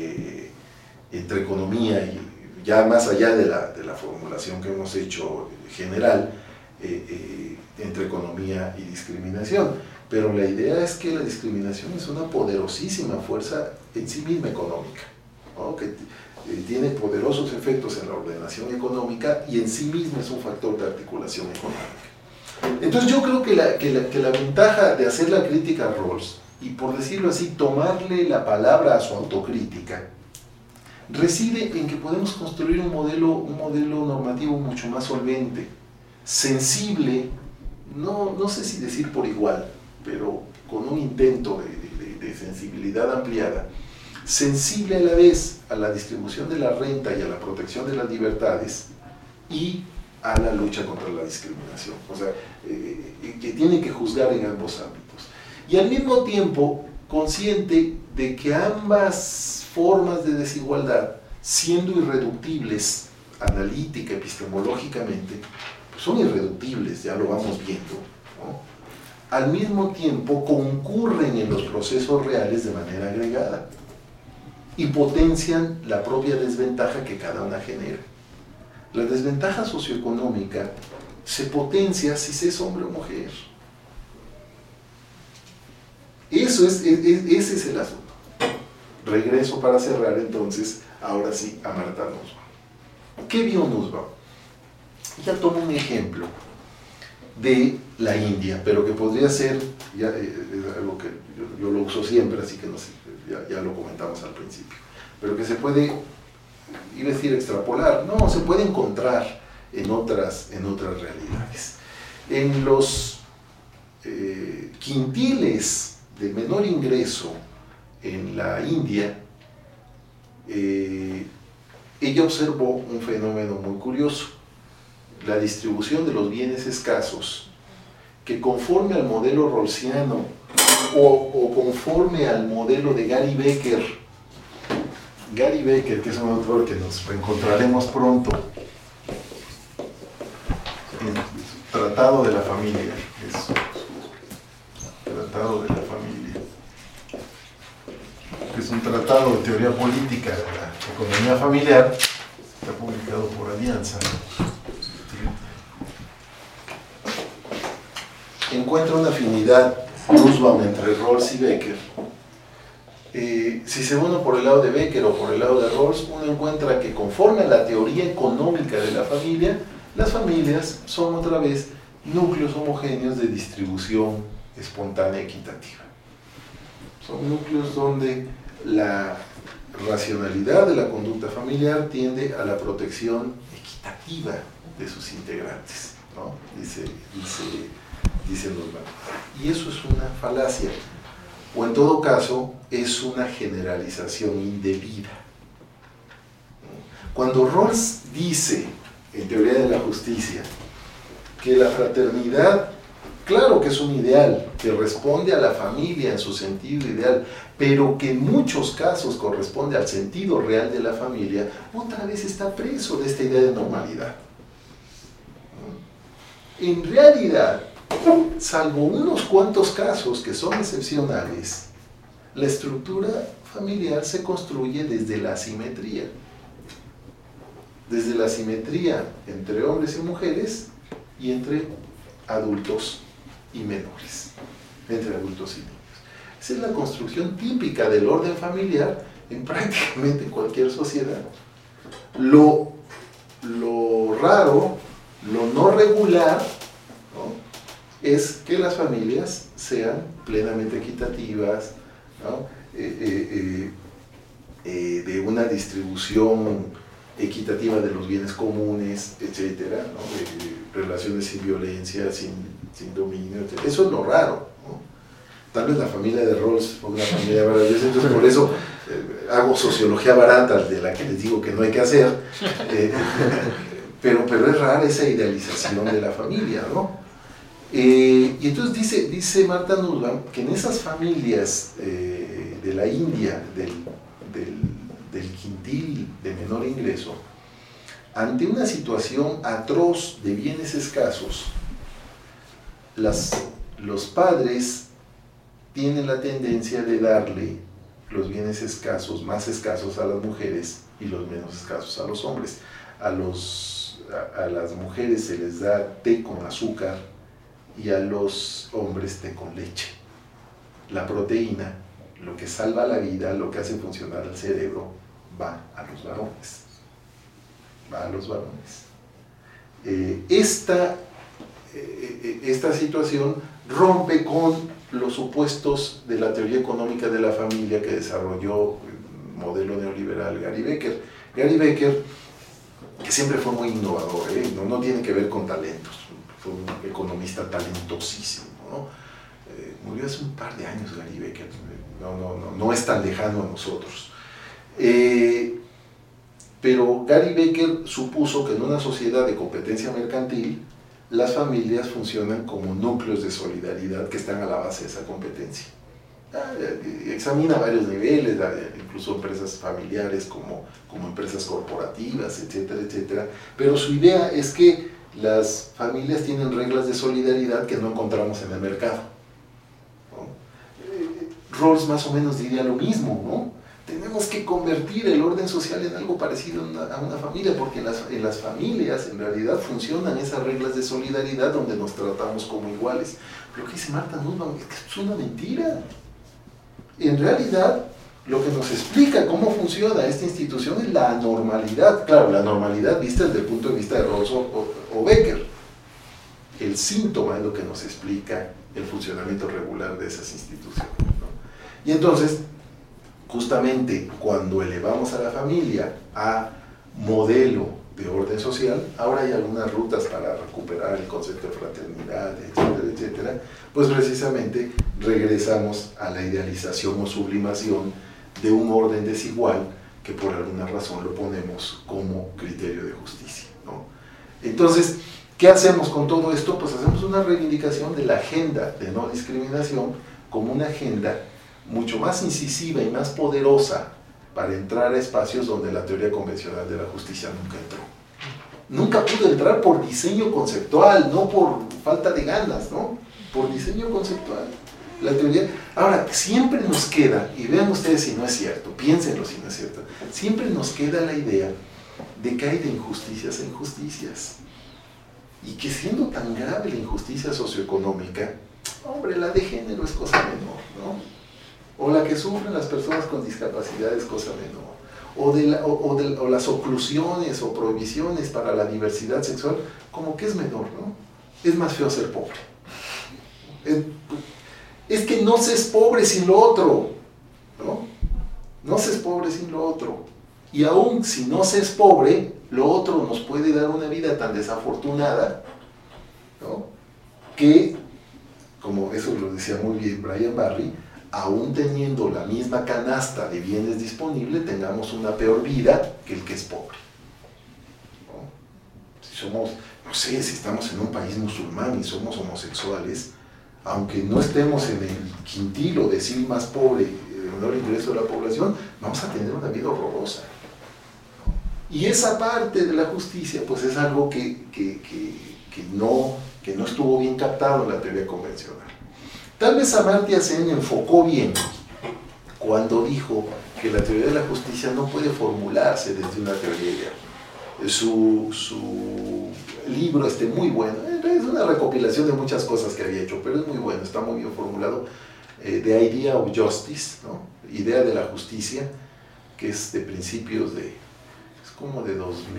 economía y, ya más allá de la formulación que hemos hecho general, entre economía y discriminación. Pero la idea es que la discriminación es una poderosísima fuerza en sí misma económica, ¿no? Que tiene poderosos efectos en la ordenación económica y en sí misma es un factor de articulación económica. Entonces yo creo que la ventaja de hacer la crítica a Rawls, y por decirlo así, tomarle la palabra a su autocrítica, reside en que podemos construir un modelo normativo mucho más solvente, sensible, no sé si decir por igual, pero con un intento de sensibilidad ampliada, sensible a la vez a la distribución de la renta y a la protección de las libertades y a la lucha contra la discriminación. O sea, que tiene que juzgar en ambos ámbitos. Y al mismo tiempo consciente de que ambas formas de desigualdad, siendo irreductibles analítica, epistemológicamente, pues son irreductibles, ya lo vamos viendo, ¿no? Al mismo tiempo concurren en los procesos reales de manera agregada y potencian la propia desventaja que cada una genera. La desventaja socioeconómica se potencia si se es hombre o mujer. Ese es el asunto. Regreso para cerrar entonces, ahora sí, a Martha Nussbaum. ¿Qué vio Nussbaum? Ella toma un ejemplo de la India, pero que podría ser, ya, algo que yo lo uso siempre, así que no sé, ya lo comentamos al principio, pero que se puede, iba a decir extrapolar, no, se puede encontrar en otras realidades. En los quintiles de menor ingreso en la India, ella observó un fenómeno muy curioso: la distribución de los bienes escasos, que conforme al modelo rawlsiano o conforme al modelo de Gary Becker, que es un autor que nos reencontraremos pronto, en Tratado de la Familia, Tratado de la Familia, que es un tratado de teoría política de la economía familiar, está publicado por Alianza. Encuentra una afinidad Nussbaum entre Rawls y Becker. Si se uno por el lado de Becker o por el lado de Rawls, uno encuentra que conforme a la teoría económica de la familia, las familias son otra vez núcleos homogéneos de distribución espontánea equitativa. Son núcleos donde la racionalidad de la conducta familiar tiende a la protección equitativa de sus integrantes, ¿no? Dice Nussbaum. Y eso es una falacia, o en todo caso es una generalización indebida. Cuando Rawls dice, en Teoría de la Justicia, que la fraternidad, claro que es un ideal, que responde a la familia en su sentido ideal, pero que en muchos casos corresponde al sentido real de la familia, otra vez está preso de esta idea de normalidad. En realidad, salvo unos cuantos casos que son excepcionales, la estructura familiar se construye desde la asimetría. Desde la asimetría entre hombres y mujeres y entre adultos y menores, entre adultos y niños. Esa es la construcción típica del orden familiar en prácticamente cualquier sociedad. Lo raro, lo no regular, ¿no?, es que las familias sean plenamente equitativas, ¿no?, de una distribución equitativa de los bienes comunes, etcétera, ¿no?, de relaciones sin violencia, sin dominio, etcétera. Eso es lo raro, ¿no? Tal vez la familia de Rawls fue una familia maravillosa, entonces por eso hago sociología barata, de la que les digo que no hay que hacer, pero es rara esa idealización de la familia, ¿no? Y entonces dice Martha Nussbaum que en esas familias de la India, del quintil de menor ingreso, ante una situación atroz de bienes escasos, los padres tienen la tendencia de darle los bienes escasos, más escasos a las mujeres y los menos escasos a los hombres. A las mujeres se les da té con azúcar y a los hombres té con leche. La proteína, lo que salva la vida, lo que hace funcionar el cerebro, va a los varones. Va a los varones. Esta situación rompe con los supuestos de la teoría económica de la familia que desarrolló el modelo neoliberal Gary Becker. Gary Becker, que siempre fue muy innovador, no tiene que ver con talentos, fue un economista talentosísimo, ¿no? Murió hace un par de años Gary Becker, no es tan lejano a nosotros. Pero Gary Becker supuso que en una sociedad de competencia mercantil, las familias funcionan como núcleos de solidaridad que están a la base de esa competencia. Examina varios niveles, incluso empresas familiares como empresas corporativas, etcétera, etcétera. Pero su idea es que las familias tienen reglas de solidaridad que no encontramos en el mercado, ¿no? Rawls más o menos diría lo mismo, ¿no? Tenemos que convertir el orden social en algo parecido a una familia, porque en las familias en realidad funcionan esas reglas de solidaridad donde nos tratamos como iguales. Pero lo que dice Martha Nussbaum es que es una mentira. En realidad, lo que nos explica cómo funciona esta institución es la anormalidad. Claro, la normalidad vista desde el punto de vista de Rawls o Becker. El síntoma es lo que nos explica el funcionamiento regular de esas instituciones, ¿no? Y entonces, justamente cuando elevamos a la familia a modelo de orden social, ahora hay algunas rutas para recuperar el concepto de fraternidad, etcétera, etcétera, pues precisamente regresamos a la idealización o sublimación de un orden desigual que por alguna razón lo ponemos como criterio de justicia, ¿no? Entonces, ¿qué hacemos con todo esto? Pues hacemos una reivindicación de la agenda de no discriminación como una agenda mucho más incisiva y más poderosa para entrar a espacios donde la teoría convencional de la justicia nunca entró. Nunca pudo entrar por diseño conceptual, no por falta de ganas, ¿no? Por diseño conceptual. La teoría... Ahora, siempre nos queda, y vean ustedes si no es cierto, piénsenlo si no es cierto, siempre nos queda la idea de que hay de injusticias a injusticias. Y que siendo tan grave la injusticia socioeconómica, hombre, la de género es cosa menor, ¿no? O la que sufren las personas con discapacidad es cosa menor, o las oclusiones o prohibiciones para la diversidad sexual, como que es menor, ¿no? Es más feo ser pobre. Es que no se es pobre sin lo otro, ¿no? No se es pobre sin lo otro. Y aún si no se es pobre, lo otro nos puede dar una vida tan desafortunada, ¿no?, que, como eso lo decía muy bien Brian Barry, aún teniendo la misma canasta de bienes disponible, tengamos una peor vida que el que es pobre, ¿no? Si somos, no sé, si estamos en un país musulmán y somos homosexuales, aunque no estemos en el quintil o decil más pobre, el menor ingreso de la población, vamos a tener una vida horrorosa, ¿no? Y esa parte de la justicia, pues es algo que no estuvo bien captado en la teoría convencional. Tal vez Amartya Sen enfocó bien cuando dijo que la teoría de la justicia no puede formularse desde una teoría ideal. Su libro muy bueno, es una recopilación de muchas cosas que había hecho, pero es muy bueno, está muy bien formulado. The Idea of Justice, ¿no? Idea de la justicia, que es de principios de, es como de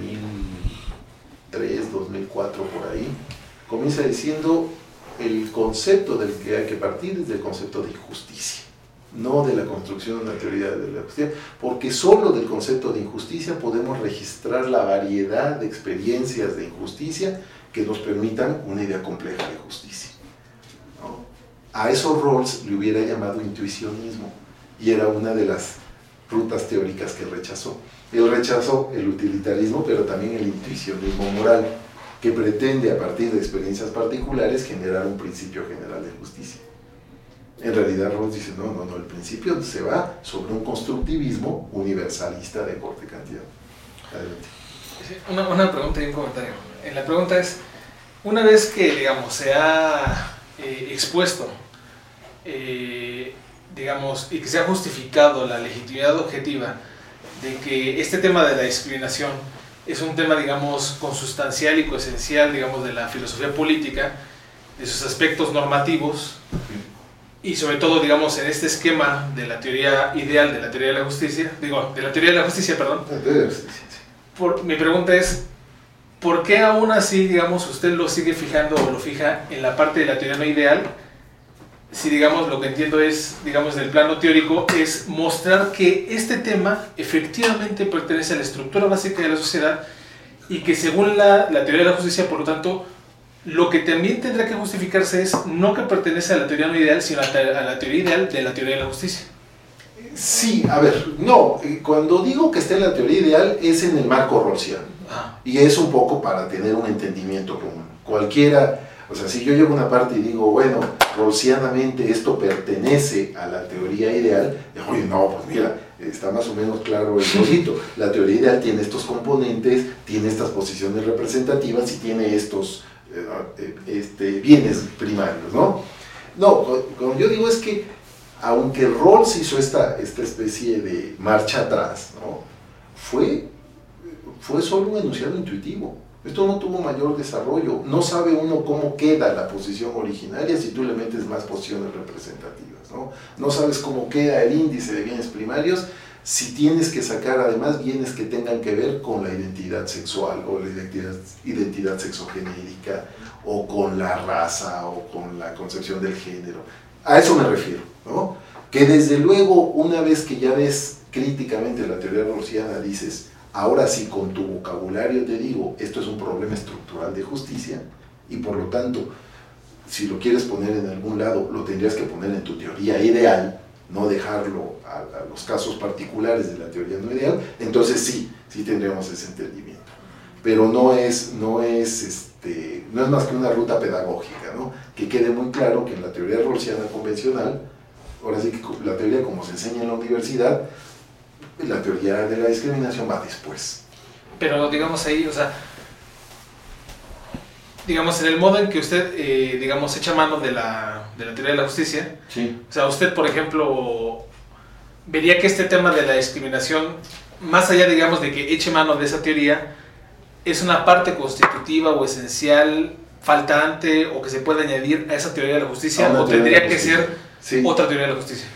2003, 2004 por ahí. Comienza diciendo el concepto del que hay que partir es del concepto de injusticia, no de la construcción de una teoría de la justicia, porque solo del concepto de injusticia podemos registrar la variedad de experiencias de injusticia que nos permitan una idea compleja de justicia, ¿no? A esos Rawls le hubiera llamado intuicionismo, y era una de las rutas teóricas que rechazó. Él rechazó el utilitarismo, pero también el intuicionismo moral, que pretende a partir de experiencias particulares generar un principio general de justicia. En realidad Rawls dice, no, el principio se va sobre un constructivismo universalista de corte kantiano. Adelante. Una pregunta y un comentario. La pregunta es, una vez que, digamos, se ha expuesto, digamos, y que se ha justificado la legitimidad objetiva de que este tema de la discriminación es un tema, digamos, consustancial y coesencial, digamos, de la filosofía política, de sus aspectos normativos, y sobre todo, digamos, en este esquema de la teoría ideal de la teoría de la justicia, de la teoría de la justicia, perdón. Mi pregunta es, ¿por qué aún así, digamos, usted lo sigue fijando o lo fija en la parte de la teoría no ideal? Si, digamos, lo que entiendo es, digamos, en el plano teórico, es mostrar que este tema efectivamente pertenece a la estructura básica de la sociedad y que según la teoría de la justicia, por lo tanto, lo que también tendrá que justificarse es no que pertenece a la teoría no ideal, sino a la teoría ideal de la teoría de la justicia. Sí, a ver, no, cuando digo que está en la teoría ideal es en el marco rawlsiano, y es un poco para tener un entendimiento común. Cualquiera, o sea, si yo llevo una parte y digo, bueno, rawlsianamente esto pertenece a la teoría ideal, oye, no, pues mira, está más o menos claro el bolito. La teoría ideal tiene estos componentes, tiene estas posiciones representativas y tiene estos bienes primarios, ¿no? No, como yo digo es que, aunque Rawls hizo esta especie de marcha atrás, ¿no? fue solo un enunciado intuitivo. Esto no tuvo mayor desarrollo. No sabe uno cómo queda la posición originaria si tú le metes más posiciones representativas, ¿no? No sabes cómo queda el índice de bienes primarios si tienes que sacar además bienes que tengan que ver con la identidad sexual o la identidad sexogenérica o con la raza o con la concepción del género. A eso me refiero, ¿no? Que desde luego, una vez que ya ves críticamente la teoría rawlsiana, dices, ahora sí, con tu vocabulario te digo, esto es un problema estructural de justicia, y por lo tanto, si lo quieres poner en algún lado, lo tendrías que poner en tu teoría ideal, no dejarlo a los casos particulares de la teoría no ideal. Entonces sí tendríamos ese entendimiento. Pero no es más que una ruta pedagógica, ¿no? Que quede muy claro que en la teoría rawlsiana convencional, ahora sí que la teoría como se enseña en la universidad, la teoría de la discriminación va después. Pero digamos ahí, o sea, digamos en el modo en que usted, digamos, echa mano de la teoría de la justicia, sí. O sea, usted, por ejemplo, vería que este tema de la discriminación, más allá, digamos, de que eche mano de esa teoría, es una parte constitutiva o esencial, faltante, o que se puede añadir a esa teoría de la justicia, o tendría que ser otra teoría de la justicia.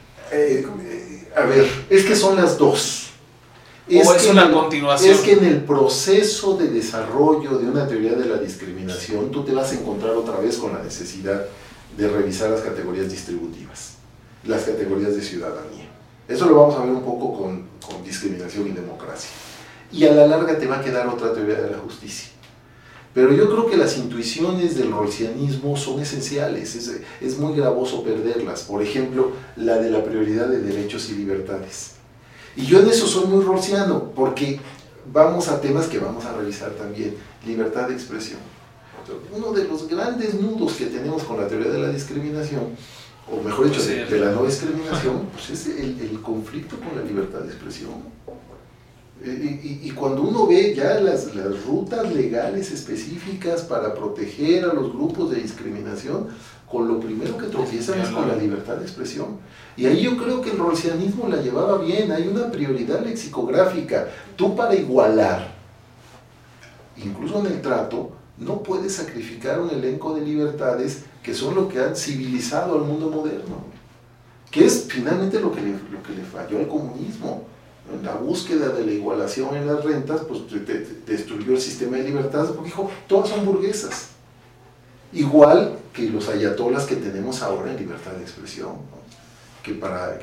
A ver, es que son las dos. Es una continuación. Es que en el proceso de desarrollo de una teoría de la discriminación, tú te vas a encontrar otra vez con la necesidad de revisar las categorías distributivas, las categorías de ciudadanía. Eso lo vamos a ver un poco con discriminación y democracia. Y a la larga te va a quedar otra teoría de la justicia. Pero yo creo que las intuiciones del rawlsianismo son esenciales, es muy gravoso perderlas. Por ejemplo, la de la prioridad de derechos y libertades. Y yo en eso soy muy rawlsiano, porque vamos a temas que vamos a revisar también. Libertad de expresión. Uno de los grandes nudos que tenemos con la teoría de la discriminación, o mejor dicho, de la no discriminación, pues es el conflicto con la libertad de expresión. Y cuando uno ve ya las rutas legales específicas para proteger a los grupos de discriminación, con lo primero que tropiezan es con la libertad de expresión. Y ahí yo creo que el rawlsianismo la llevaba bien, hay una prioridad lexicográfica. Tú, para igualar, incluso en el trato, no puedes sacrificar un elenco de libertades que son lo que han civilizado al mundo moderno. que es finalmente lo que le falló al comunismo. En la búsqueda de la igualación en las rentas, pues destruyó el sistema de libertades, porque dijo, todas son burguesas. Igual que los ayatolas que tenemos ahora en libertad de expresión, ¿no? que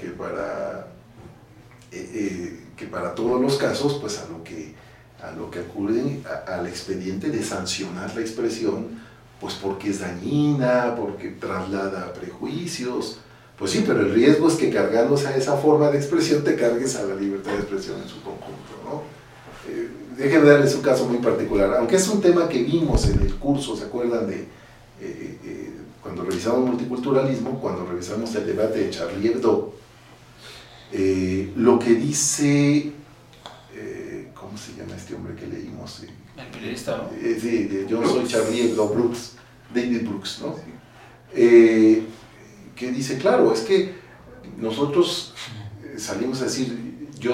para todos los casos, pues a lo que acuden al expediente de sancionar la expresión, pues porque es dañina, porque traslada prejuicios. Pues sí, pero el riesgo es que cargándose a esa forma de expresión te cargues a la libertad de expresión en su conjunto, ¿no? Déjenme darles un caso muy particular, aunque es un tema que vimos en el curso, ¿se acuerdan de cuando revisamos multiculturalismo, cuando revisamos el debate de Charlie Hebdo? Lo que dice, ¿cómo se llama este hombre que leímos? El periodista, ¿no? Sí, yo soy Charlie Hebdo, David Brooks, ¿no? Que dice, claro, es que nosotros salimos a decir, yo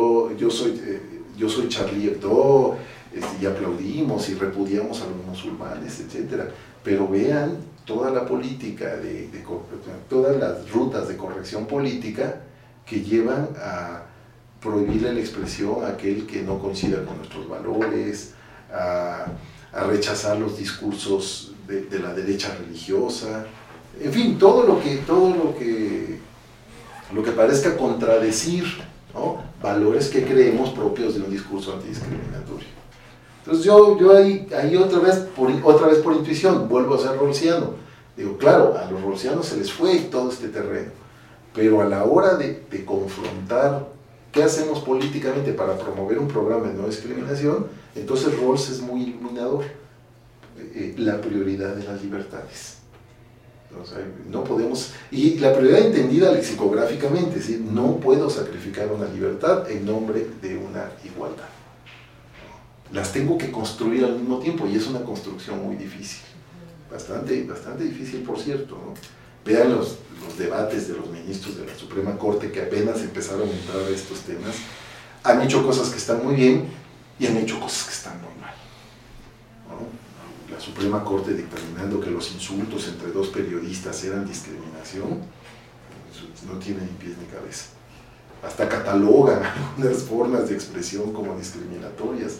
soy Charlie Hebdo, y aplaudimos y repudiamos a los musulmanes, etc. Pero vean toda la política, todas las rutas de corrección política que llevan a prohibirle la expresión a aquel que no coincida con nuestros valores, a rechazar los discursos de la derecha religiosa, en fin, todo lo que parezca contradecir, ¿no?, valores que creemos propios de un discurso antidiscriminatorio. Entonces yo ahí otra vez por intuición vuelvo a ser rawlsiano. Digo, claro, a los rawlsianos se les fue todo este terreno, pero a la hora de confrontar qué hacemos políticamente para promover un programa de no discriminación, entonces Rawls es muy iluminador. La prioridad de las libertades. O sea, no podemos, y la prioridad entendida lexicográficamente, ¿sí? No puedo sacrificar una libertad en nombre de una igualdad. Las tengo que construir al mismo tiempo y es una construcción muy difícil, bastante difícil, por cierto, ¿no? Vean los debates de los ministros de la Suprema Corte que apenas empezaron a entrar a estos temas. Han hecho cosas que están muy bien y han hecho cosas que están muy mal, ¿no? La Suprema Corte dictaminando que los insultos entre dos periodistas eran discriminación, no tiene ni pies ni cabeza. Hasta catalogan algunas formas de expresión como discriminatorias.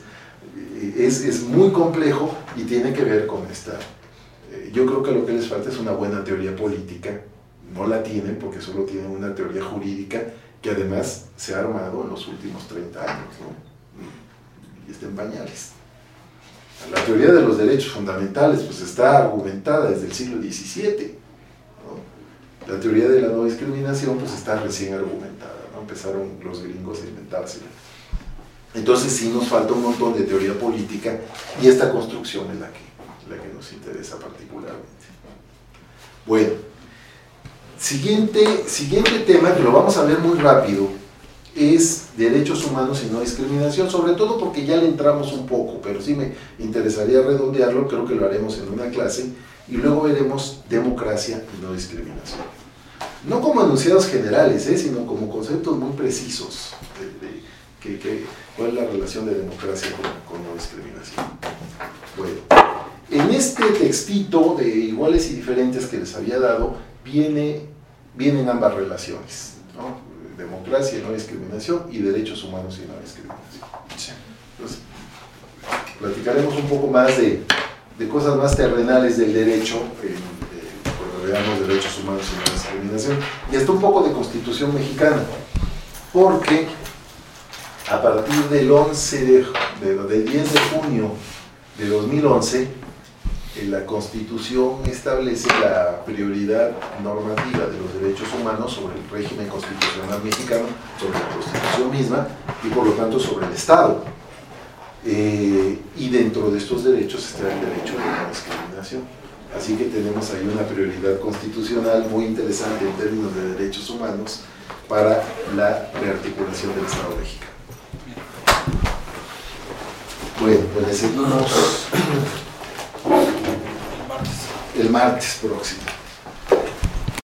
Es muy complejo y tiene que ver con esta. Yo creo que lo que les falta es una buena teoría política. No la tienen porque solo tienen una teoría jurídica que además se ha armado en los últimos 30 años, ¿no? Y está en pañales. La teoría de los derechos fundamentales pues está argumentada desde el siglo XVII, ¿no? La teoría de la no discriminación pues está recién argumentada, ¿no? Empezaron los gringos a inventársela. Entonces sí nos falta un montón de teoría política y esta construcción es la que nos interesa particularmente. Bueno, siguiente tema que lo vamos a ver muy rápido es derechos humanos y no discriminación, sobre todo porque ya le entramos un poco, pero sí me interesaría redondearlo, creo que lo haremos en una clase, y luego veremos democracia y no discriminación. No como enunciados generales, sino como conceptos muy precisos cuál es la relación de democracia con no discriminación. Bueno, en este textito de iguales y diferentes que les había dado, vienen ambas relaciones, ¿no? Democracia y no discriminación y derechos humanos y no discriminación. Entonces, platicaremos un poco más de cosas más terrenales del derecho cuando veamos derechos humanos y no discriminación, y hasta un poco de Constitución mexicana, porque a partir del 10 de junio de 2011 la Constitución establece la prioridad normativa de los derechos humanos sobre el régimen constitucional mexicano, sobre la Constitución misma y por lo tanto sobre el Estado. Y dentro de estos derechos está el derecho de no discriminación. Así que tenemos ahí una prioridad constitucional muy interesante en términos de derechos humanos para la rearticulación del Estado mexicano. Bueno, pues le seguimos el martes próximo.